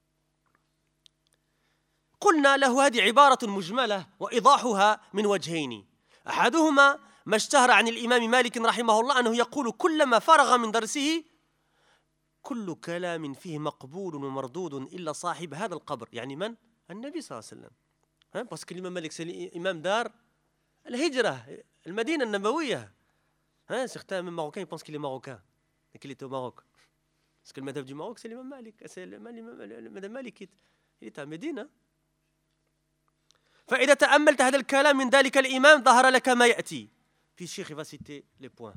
قلنا له هذه عبارة مجملة وإيضاحها من وجهين. أحدهما ما اشتهر عن الإمام مالك رحمه الله أنه يقول كلما فرغ من درسه كل كلام فيه مقبول ومردود إلا صاحب هذا القبر. يعني من؟ النبي صلى الله عليه وسلم. hein, parce que l'imam Malik c'est l'imam d'Ar al-Hijra, المدينة النبوية. hein, certains même marocains ils pensent qu'il est marocain et qu'il était au Maroc. Parce que le madhab du Maroc c'est l'imam Malik, c'est le madhab Malik, il est à Médine. فإذا تأملت هذا الكلام من ذلك الإمام ظهر لك ما يأتي. Puis Cheikh il va citer les points.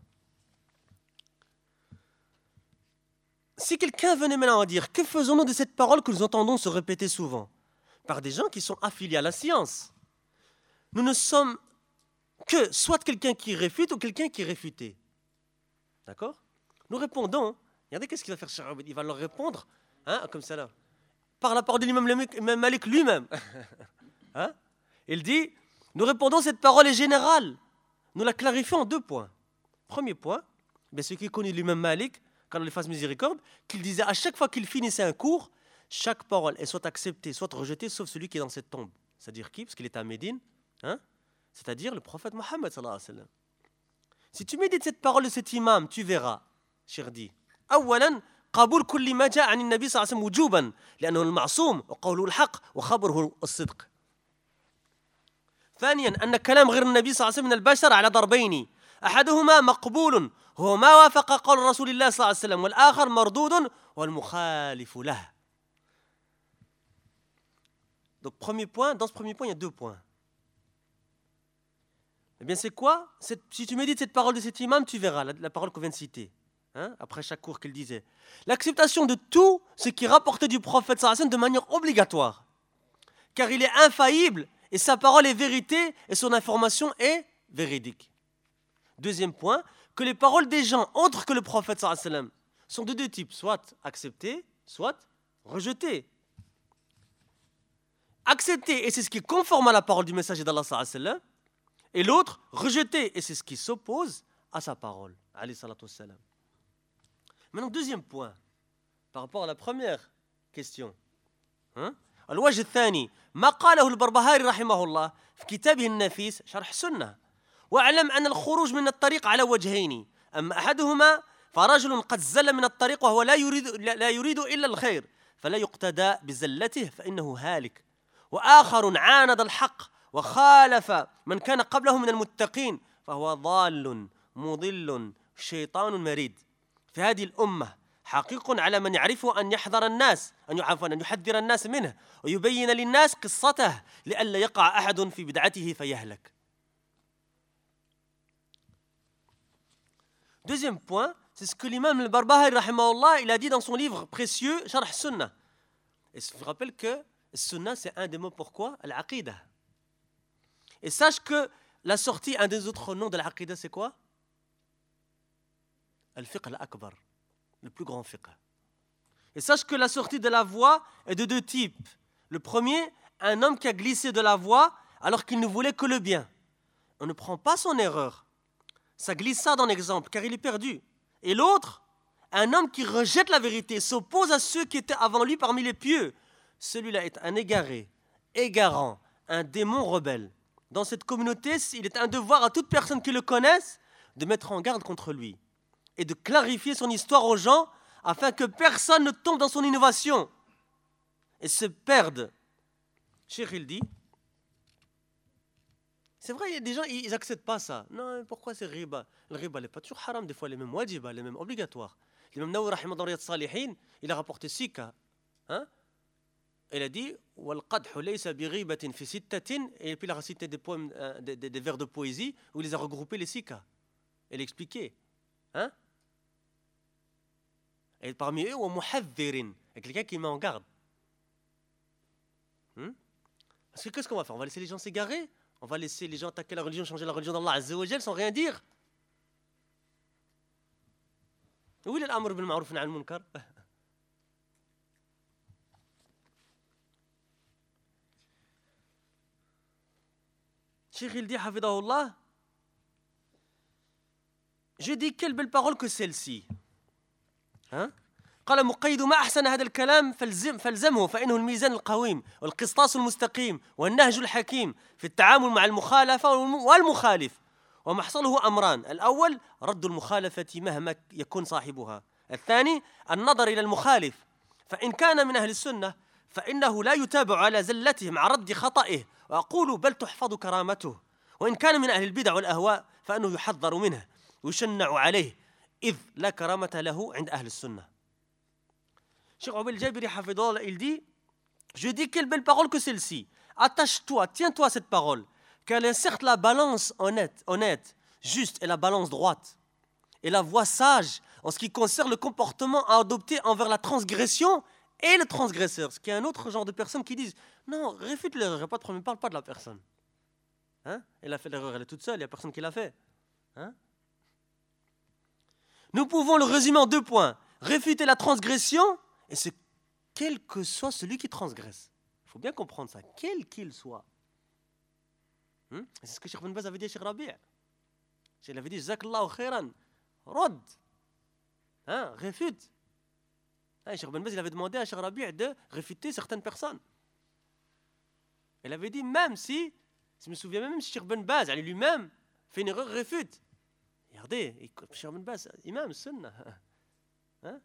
Si quelqu'un venait maintenant à dire, que faisons-nous de cette parole que nous entendons se répéter souvent par des gens qui sont affiliés à la science? Nous ne sommes que soit quelqu'un qui réfute ou quelqu'un qui est réfuté. D'accord? Nous répondons, Regardez qu'est-ce qu'il va faire Cheikh Obeid. Il va leur répondre, hein, comme ça là, par la parole de l'imam Malik lui-même. Hein? Il dit, nous répondons, cette parole est générale. Nous la clarifions en deux points. Premier point, bien, ce qui est connu de l'imam Malik, quand on lui fasse miséricorde, qu'il disait à chaque fois qu'il finissait un cours, chaque parole est soit acceptée, soit rejetée, sauf celui qui est dans cette tombe. C'est-à-dire qui? Parce qu'il est à Médine. Hein? C'est-à-dire le prophète Mohammed sallallahu alayhi wa sallam. Si tu médites cette parole de cet imam, tu verras, cher dit, أولاً قبول كل ما جاء عن النبي صلى الله عليه وسلم وجوباً لأنه المعصوم وقوله الحق وخبره الصدق. ثانياً أن كلام غير النبي صلى الله عليه وسلم من البشر على ضربين أحدهما مقبول هو ما وافق قول رسول الله صلى الله عليه وسلم والآخر مردود والمخالف له. Donc premier point, dans ce premier point il y a deux points. Eh bien c'est quoi? C'est, si tu médites cette parole de cet imam, tu verras la, la parole qu'on vient de citer. Hein, après chaque cours qu'il disait. L'acceptation de tout ce qui est rapporté du prophète sallallahu alayhi wa sallam de manière obligatoire. Car il est infaillible et sa parole est vérité et son information est véridique. Deuxième point, que les paroles des gens autres que le prophète sallallahu alayhi wa sallam sont de deux types, soit acceptées, soit rejetées. Acceptées, et c'est ce qui est conforme à la parole du messager d'Allah sallallahu alayhi wa sallam, et l'autre, rejetée, et c'est ce qui s'oppose à sa parole. Alayhi salatu wassalam. Maintenant, deuxième point, par rapport à la première question. الوجه الثاني ما قاله البربهاري رحمه الله في كتابه النفيس شرح السنة واعلم أن الخروج من الطريق على وجهين أما أحدهما فرجل قد زل من الطريق وهو لا يريد لا يريد إلا الخير فلا يقتدى بزلته فإنه هالك وآخر عاند الحق وخالف من كان قبله من المتقين فهو ضال مضل شيطان مريد. في هذه الأمة حقيق على من يعرفه أن يحذر الناس أن يعرف أن يحذر الناس منه ويبين للناس قصته لئلا يقع أحد في بدعته فيهلك. Deuxième point, c'est ce que l'imam al-Barbahari rahimahullah, il a dit dans son livre précieux Sharh Sunnah. Et je vous rappelle que Sunnah c'est un des mots pourquoi Al-Aqidah. Et sache que la sortie, un des autres noms de l'Aqidah c'est quoi? Al-Fiqh al-Akbar, le plus grand fiqh. Et sache que la sortie de la voie est de deux types. Le premier, un homme qui a glissé de la voie alors qu'il ne voulait que le bien. On ne prend pas son erreur. Ça glissade en exemple, car il est perdu. Et l'autre, un homme qui rejette la vérité, s'oppose à ceux qui étaient avant lui parmi les pieux. Celui-là est un égaré, égarant, un démon rebelle. Dans cette communauté, il est un devoir à toute personne qui le connaisse de mettre en garde contre lui et de clarifier son histoire aux gens afin que personne ne tombe dans son innovation et se perde. Cheikh il dit, c'est vrai, il y a des gens, ils n'acceptent pas ça. Non, pourquoi c'est riba? Le riba n'est pas toujours haram, des fois les mêmes wajiba, les mêmes obligatoires. L'imam Nawawi rahimahullah Riyad Salihin, il a rapporté six cas. Hein? Il a dit, وَالْقَدْحُ لَيْسَ بِغِيبَةٍ فِي سِتَّةٍ, et puis il a cité des, poèmes, euh, des, des, des vers de poésie où il les a regroupés les six cas. Il a expliqué. Hein? Et parmi eux, وَمُحَذِّرٍ, et quelqu'un qui met en garde. Hmm? Parce que qu'est-ce qu'on va faire? On va laisser les gens s'égarer? On va laisser les gens attaquer la religion, changer la religion d'Allah Azza wa Jal sans rien dire? Où est l'amr bil ma'ruf wa nahy anil munkar? Cheikh il dit, hafidahullah, je dis quelle belle parole que celle-ci. Hein? قال مقيد ما أحسن هذا الكلام فالزم فالزمه فإنه الميزان القويم والقسطاس المستقيم والنهج الحكيم في التعامل مع المخالفة والمخالف ومحصله أمران. الأول رد المخالفة مهما يكون صاحبها. الثاني النظر إلى المخالف فإن كان من أهل السنة فإنه لا يتابع على زلته مع رد خطئه وأقول بل تحفظ كرامته وإن كان من أهل البدع والأهواء فإنه يحذر منه ويشنع عليه إذ لا كرامة له عند أهل السنة. Cheikh Obeid Jabiri hafidahullah, il dit, je dis quelle belle parole que celle-ci. Attache-toi, tiens-toi à cette parole, car elle inserte la balance honnête, honnête, juste et la balance droite, et la voie sage en ce qui concerne le comportement à adopter envers la transgression et le transgresseur. Ce qui est un autre genre de personnes qui disent, non, réfute l'erreur, il n'y a pas de problème, ne parle pas de la personne. Hein? Elle a fait l'erreur, elle est toute seule, il n'y a personne qui l'a fait. Hein? Nous pouvons le résumer en deux points. réfuter la transgression, et c'est quel que soit celui qui transgresse. Il faut bien comprendre ça, quel qu'il soit. Hmm? C'est ce que Cheikh Ben Baz avait dit à Cheikh Rabi'. Il avait dit, Jazakallahu khairan, rod, hein, réfute. Hein, Cheikh Ben Baz, il avait demandé à Cheikh Rabi' de réfuter certaines personnes. Il avait dit, même si, si je me souviens même si Cheikh Ben Baz lui-même fait une erreur, réfute. Regardez, Cheikh Ben Baz, imam, sunnah. Hein?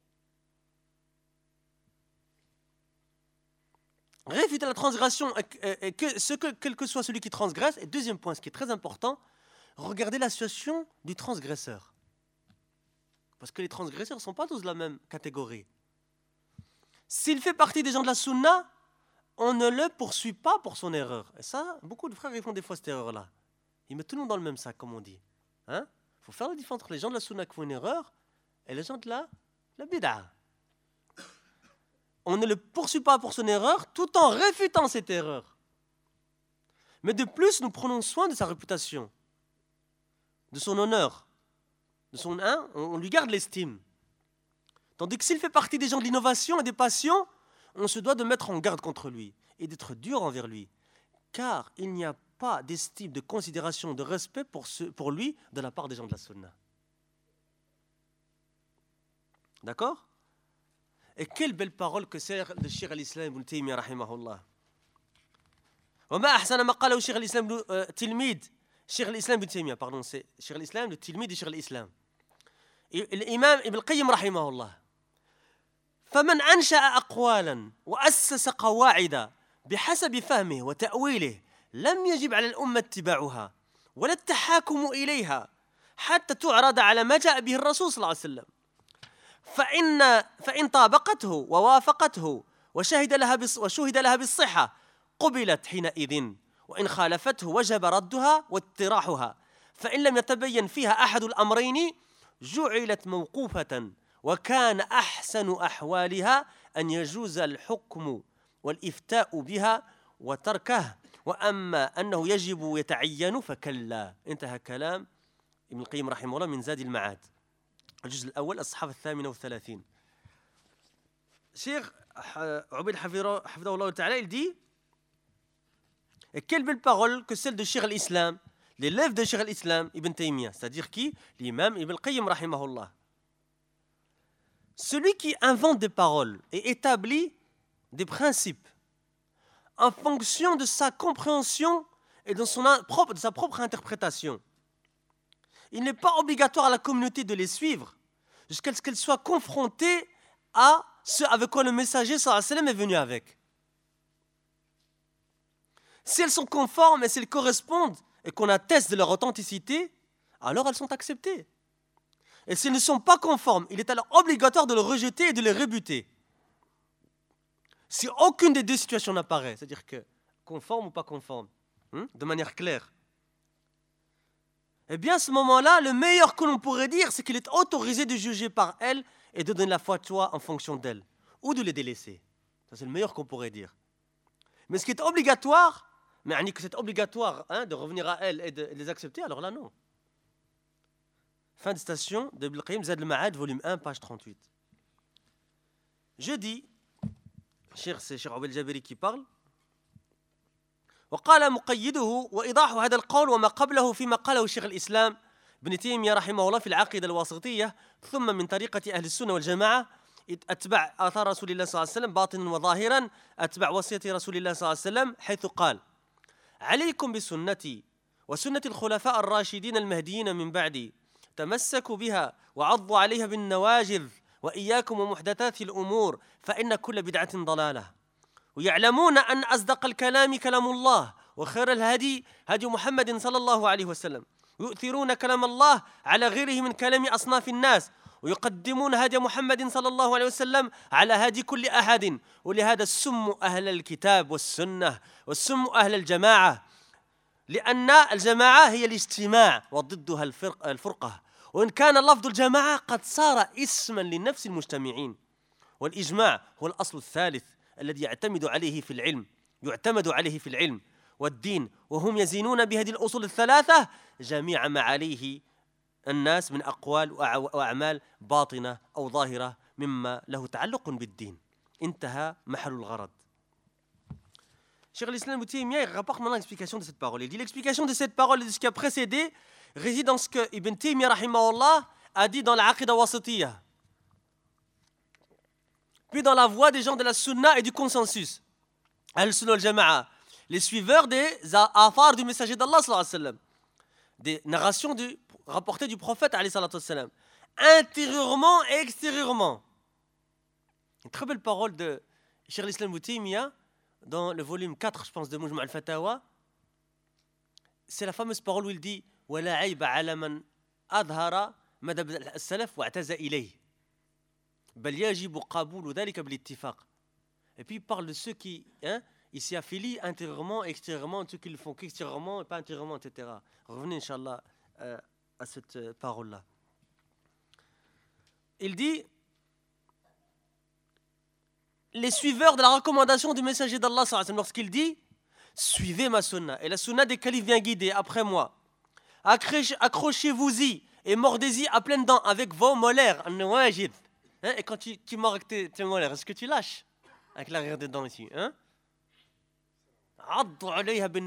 Réfuter la transgression, et que, ce que, quel que soit celui qui transgresse. Et deuxième point, ce qui est très important, regardez la situation du transgresseur. Parce que les transgresseurs ne sont pas tous de la même catégorie. S'il fait partie des gens de la sunna, on ne le poursuit pas pour son erreur. Et ça, beaucoup de frères ils font des fois cette erreur-là. Ils mettent tout le monde dans le même sac, comme on dit. Hein? Il faut faire la différence entre les gens de la sunna qui font une erreur et les gens de la, la bid'a. On ne le poursuit pas pour son erreur tout en réfutant cette erreur. Mais de plus, nous prenons soin de sa réputation, de son honneur, de son hein, on lui garde l'estime. Tandis que s'il fait partie des gens de l'innovation et des passions, on se doit de mettre en garde contre lui et d'être dur envers lui. Car il n'y a pas d'estime, de considération, de respect pour, ce, pour lui de la part des gens de la sunna. D'accord? Et quelle belle parole que c'est de Cheikh al-Islam ibn Taymiyyah rahimahullah. وما أحسن ما قاله شيخ الإسلام تلميذ شيخ الإسلام ابن تيمية pardon c'est شيخ الإسلام le تلميذ de شيخ الإسلام الإمام ابن القيم رحمه الله فمن أنشأ أقوالا وأسس قواعد بحسب فهمه وتأويله لم يجب على الأمة اتباعها ولا التحاكم إليها حتى تعرض على ما جاء به الرسول صلى الله عليه وسلم فإن فإن طابقته ووافقته وشهد لها وشهد لها بالصحة قبلت حينئذ وإن خالفته وجب ردها واطراحها فإن لم يتبين فيها أحد الأمرين جعلت موقوفة وكان أحسن أحوالها أن يجوز الحكم والإفتاء بها وتركه وأما أنه يجب يتعين فكلا. انتهى كلام ابن القيم رحمه الله من زاد المعاد الجزء الأول الصحافة الثامنة والثلاثين. Cheikh Ubayd حفظه الله تعالى il dit et quelle belle parole que celle de Cheikh al-Islam, l'élève de Cheikh al-Islam Ibn Taymiyyah, c'est-à-dire qui? L'imam Ibn al-Qayyim rahimahullah. Celui qui invente des paroles et établit des principes en fonction de sa compréhension et de, son propre, de sa propre interprétation. Il n'est pas obligatoire à la communauté de les suivre jusqu'à ce qu'elle soit confrontée à ce avec quoi le messager sallallahu alayhi wa sallam est venu avec. Si elles sont conformes et si elles correspondent et qu'on atteste de leur authenticité, alors elles sont acceptées. Et si elles ne sont pas conformes, il est alors obligatoire de les rejeter et de les rébuter. Si aucune des deux situations n'apparaît, c'est-à-dire que conforme ou pas conforme, hein, de manière claire, eh bien à ce moment-là, le meilleur que l'on pourrait dire, c'est qu'il est autorisé de juger par elles et de donner la fatwa en fonction d'elles, ou de les délaisser. Ça, c'est le meilleur qu'on pourrait dire. Mais ce qui est obligatoire, mais que c'est obligatoire hein, de revenir à elles et de, et de les accepter, alors là, non. Fin de citation de Ibn al-Qayyim, Zad al-Ma'ad, volume un, page trente-huit. Je dis, Cheikh, c'est Cheikh Ubayd al-Jabiri qui parle, وقال مقيده وإيضاح هذا القول وما قبله فيما قاله شيخ الإسلام ابن تيمية رحمه الله في العقيدة الواسطية ثم من طريقة أهل السنة والجماعة أتبع آثار رسول الله صلى الله عليه وسلم باطنا وظاهرا أتبع وصية رسول الله صلى الله عليه وسلم حيث قال عليكم بسنتي وسنة الخلفاء الراشدين المهديين من بعدي تمسكوا بها وعضوا عليها بالنواجذ وإياكم ومحدثات الأمور فإن كل بدعة ضلالة ويعلمون أن أصدق الكلام كلام الله وخير الهدي هدي محمد صلى الله عليه وسلم يؤثرون كلام الله على غيره من كلام أصناف الناس ويقدمون هدي محمد صلى الله عليه وسلم على هدي كل أحد ولهذا السم أهل الكتاب والسنة والسم أهل الجماعة لأن الجماعة هي الاجتماع وضدها الفرق الفرقة وإن كان لفظ الجماعة قد صار اسما لنفس المجتمعين والإجماع هو الأصل الثالث الذي يعتمد عليه في العلم يعتمد عليه في العلم والدين وهم يزينون بهذه الأصول الثلاثة جميع ما عليه الناس من أقوال وأعمال باطنة أو ظاهرة مما له تعلق بالدين. انتهى محل الغرض. Cheikh al-Islam Ibn Taymiyyah il rapporte maintenant l'explication de cette parole. Il dit l'explication de cette parole et de ce qui a précédé réside dans ce que Ibn Taymiyyah rahimahullah a dit dans l'Aqidah Wasatiyya, puis dans la voie des gens de la Sunna et du consensus. Al-Sunna al-Jama'a, les suiveurs des athar du messager d'Allah sallallahu alayhi wa sallam, des narrations du, rapportées du prophète alayhi salatu wa sallam, intérieurement et extérieurement. Une très belle parole de Cheikh al-Islam Ibn Taymiyyah dans le volume quatre, je pense, de Mujma' al-Fatawa. C'est la fameuse parole où il dit وَلَا عَيْبَ عَلَى مَنْ أَظْهَرَ مَذْهَبَ السَّلَفِ وَاعْتَزَ إِلَيْهِ بَلْ يَجِبُ قَبُولُ ذَلِكَ بِالاتِّفَاق. Et puis il parle de ceux qui hein, ils s'y affilient intérieurement et extérieurement, ceux qui le font qu'extérieurement et pas intérieurement, et cetera. Revenez, Inch'Allah, euh, à cette euh, parole-là. Il dit les suiveurs de la recommandation du messager d'Allah, lorsqu'il dit suivez ma sunna, et la sunna des califes vient guider après moi, accrochez-vous-y et mordez-y à pleines dents avec vos molaires. Hein, et quand tu, tu mords avec tes, tes molaires, est-ce que tu lâches avec l'arrière des dents ici hein? Il y a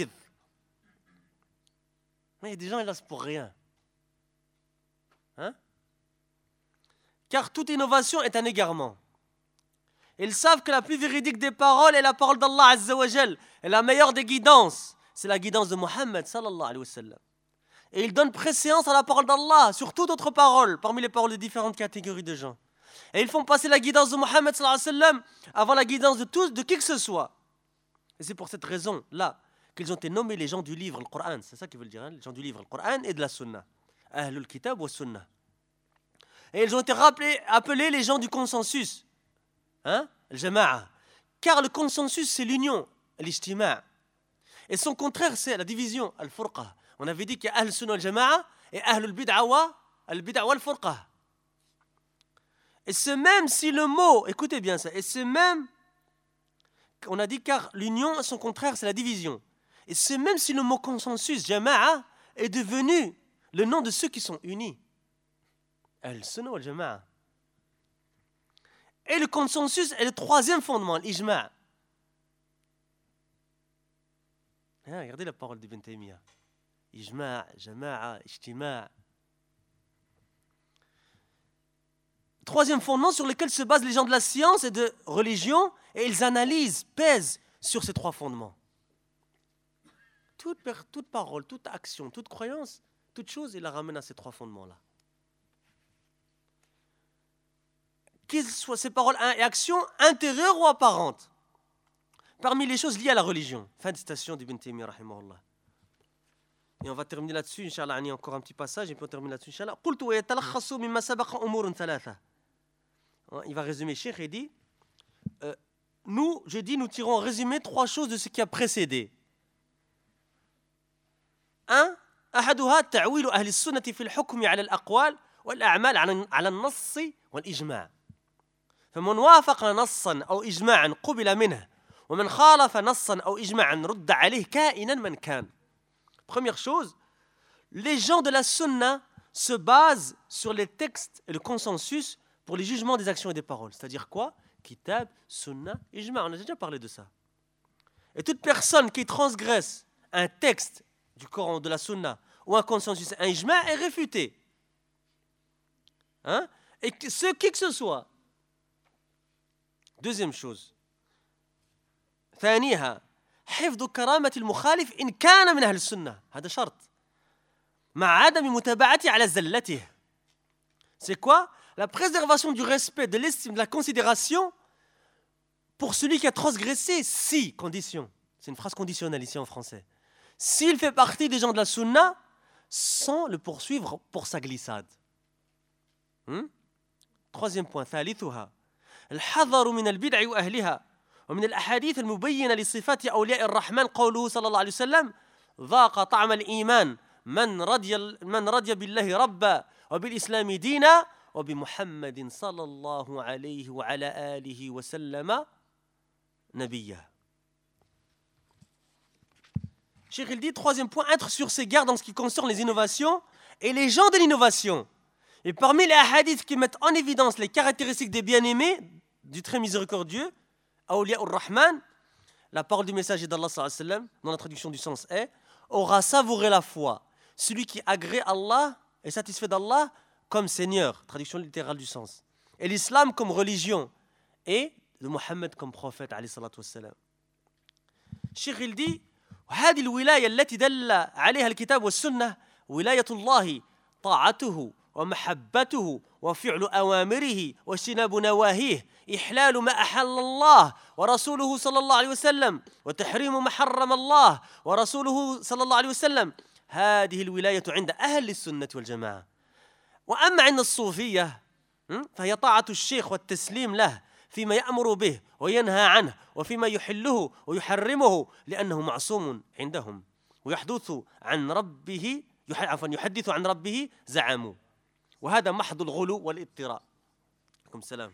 des gens, ils laissent pour rien. Hein? Car toute innovation est un égarement. Ils savent que la plus véridique des paroles est la parole d'Allah Azza wa Jal. Et la meilleure des guidances, c'est la guidance de Muhammad sallallahu alayhi wa sallam. Et ils donnent préséance à la parole d'Allah sur toute autre parole, parmi les paroles de différentes catégories de gens. Et ils font passer la guidance de Muhammad sallallahu alayhi wa sallam avant la guidance de tous, de qui que ce soit. Et c'est pour cette raison-là qu'ils ont été nommés les gens du livre, le Coran. C'est ça qu'ils veulent dire, hein, les gens du livre, le Coran et de la Sunna. Ahlul Kitab wa Sunna. Et ils ont été rappelés, appelés les gens du consensus. Hein? Al-Jama'a. Car le consensus, c'est l'union, l'ijtima'. Et son contraire, c'est la division, al-furqa. On avait dit qu'il y a Ahl-Sunna al-Jama'a et Ahl-Bid'a wa al-Bid'a wal-Furqa. Et c'est même si le mot, écoutez bien ça, et c'est même, on a dit car l'union, son contraire, c'est la division. Et c'est même si le mot consensus, Jama'a, est devenu le nom de ceux qui sont unis. Ahl-Sunna wal-Jama'a. Et le consensus est le troisième fondement, l'ijma'. Ah, regardez la parole d'Ibn Taymiyyah. Ijma', jama'a, ijtima'. Troisième fondement sur lequel se basent les gens de la science et de religion, et ils analysent, pèsent sur ces trois fondements. Toute, toute parole, toute action, toute croyance, toute chose, il la ramène à ces trois fondements-là. Qu'ils soient ces paroles et actions intérieures ou apparentes, parmi les choses liées à la religion. Fin de citation d'Ibn Taymiyyah, rahimahullah. Et on va terminer là-dessus, Inch'Allah, il y a encore un petit passage, et puis on termine là-dessus, Inch'Allah. قلت ويتلخص مما سبق أمور ثلاثة. Il va résumer, Cheikh, et dit euh, nous, je dis, nous tirons en résumé trois choses de ce qui a précédé. Un, أحدها تعويل أهل السنة في الحكم على الأقوال والأعمال على النص والإجماع. فمن وافق نصا أو إجماعا قبل منه ومن خالف نصا أو إجماعا رد عليه كائنا من كان. Première chose, les gens de la sunna se basent sur les textes et le consensus pour les jugements des actions et des paroles. C'est-à-dire quoi? Kitab, sunna, ijma'. On a déjà parlé de ça. Et toute personne qui transgresse un texte du Coran, de la sunna, ou un consensus, un ijma' est réfuté. Hein? Et ce qui que ce soit. Deuxième chose. ثانيها حفظ كرامة المخالف إن كان من أهل السنة. هذا شرط. مع عدم متابعته على زلته. C'est quoi? La préservation du respect, de l'estime, de la considération pour celui qui a transgressé si conditions. C'est une phrase conditionnelle ici en français. S'il fait partie des gens de la sunna, sans le poursuivre pour sa glissade. Hmm? Troisième point. ثالثها الحذر من البدع وأهلها ومن الأحاديث المبينة لصفات أولياء الرحمن قوله صلى الله عليه وسلم ذاق طعم الإيمان من رضي من رضي بالله ربا وبالإسلام دينا وبمحمد صلى الله عليه وعلى آله وسلم نبيا. Cheikh il dit, troisième point, être sur ses gardes en ce qui concerne les innovations et les gens de l'innovation. Et parmi les hadiths qui mettent en évidence les caractéristiques des bien-aimés, du très miséricordieux, Awliya ur-Rahman, la parole du messager d'Allah sallallahu alayhi wa sallam, dans la traduction du sens est, aura savouré la foi, celui qui agrée Allah est satisfait d'Allah comme Seigneur, traduction littérale du sens, et l'islam comme religion, et de Mohammed comme prophète alayhi salatu wassalam. Cheikh il dit هذه الولاية التي دل عليها الكتاب والسنة ولاية الله طاعته ومحبته وفعل أوامره واجتناب نواهيه إحلال ما أحل الله ورسوله صلى الله عليه وسلم وتحريم ما حرم الله ورسوله صلى الله عليه وسلم هذه الولاية عند أهل السنة والجماعة. وأما عند الصوفية فهي طاعة الشيخ والتسليم له فيما يأمر به وينهى عنه وفيما يحله ويحرمه لأنه معصوم عندهم ويحدث عن ربه عفوا يحدث عن ربه زعموا وهذا محض الغلو والاضطراء. عليكم السلام.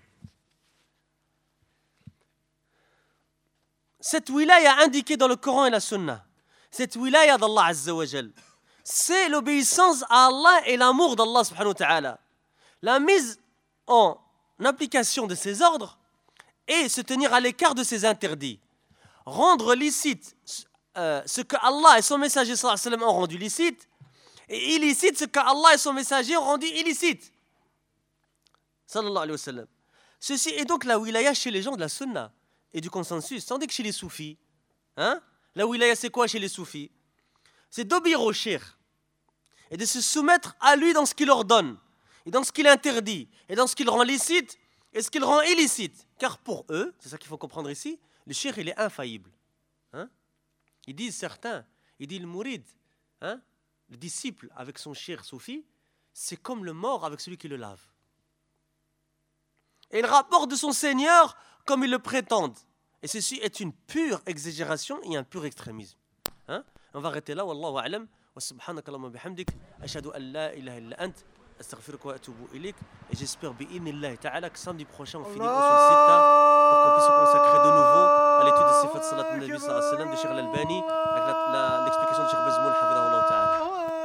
Cette wilaya indiquée dans le Coran et la Sunna, cette wilaya d'Allah Azza wa Jal, c'est l'obéissance à Allah et l'amour d'Allah subhanahu wa ta'ala. La mise en application de ses ordres et se tenir à l'écart de ses interdits. Rendre licite euh, ce que Allah et son messager sallallahu alayhi wa sallam ont rendu licite et illicite ce que Allah et son messager ont rendu illicite. Sallallahu alayhi wa sallam. Ceci est donc la wilaya chez les gens de la sunna et du consensus, tandis que chez les soufis, hein, la wilaya c'est quoi chez les soufis? C'est d'obéir au cheikh et de se soumettre à lui dans ce qu'il ordonne et dans ce qu'il interdit et dans ce qu'il rend licite et ce qu'il rend illicite. Car pour eux, c'est ça qu'il faut comprendre ici, le cheikh il est infaillible. Hein? Ils disent certains, ils disent le mourid, hein, le disciple avec son cheikh soufi, c'est comme le mort avec celui qui le lave. Et il rapporte de son Seigneur comme ils le prétendent. Et ceci est une pure exagération et un pur extrémisme. Hein? On va arrêter là. Wallahu a'lam. Wa subhanaka Allahumma bihamdik. Ashhadu an la ilaha illa ant. Astaghfiruka wa atubu ilayk. Et j'espère bi'idhnillah ta'ala que samedi prochain on finit Usul Sitta pour qu'on puisse se consacrer de nouveau à l'étude de Sifat Salat al-Nabi sallallahu alayhi wa sallam de Cheikh Al-Albani avec la, la, l'explication de Cheikh Bazmoul hafidahullah ta'ala.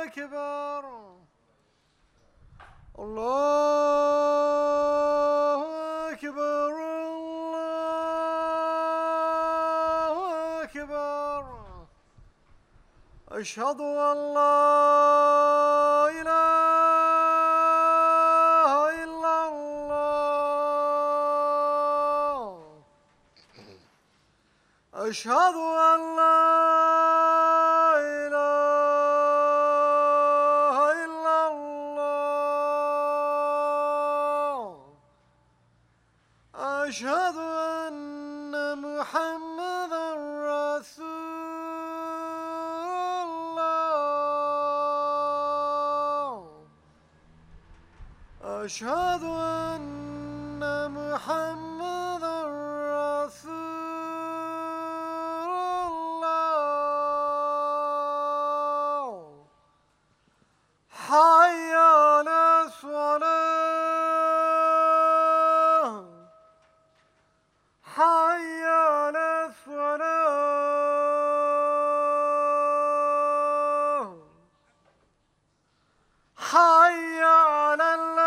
Allahu Akbar, Allahu Akbar. Ashhadu an la ilaha illallah. Ashhadu an la أشهد أن محمدا رسول الله أشهد أن محمدا رسول الله حي على الصلاة حي على الصلاة حي على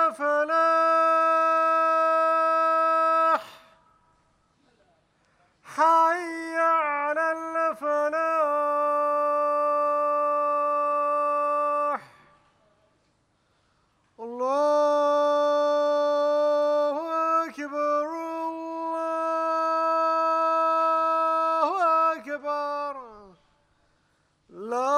الفلاح حي على الفلاح الله أكبر الله أكبر لا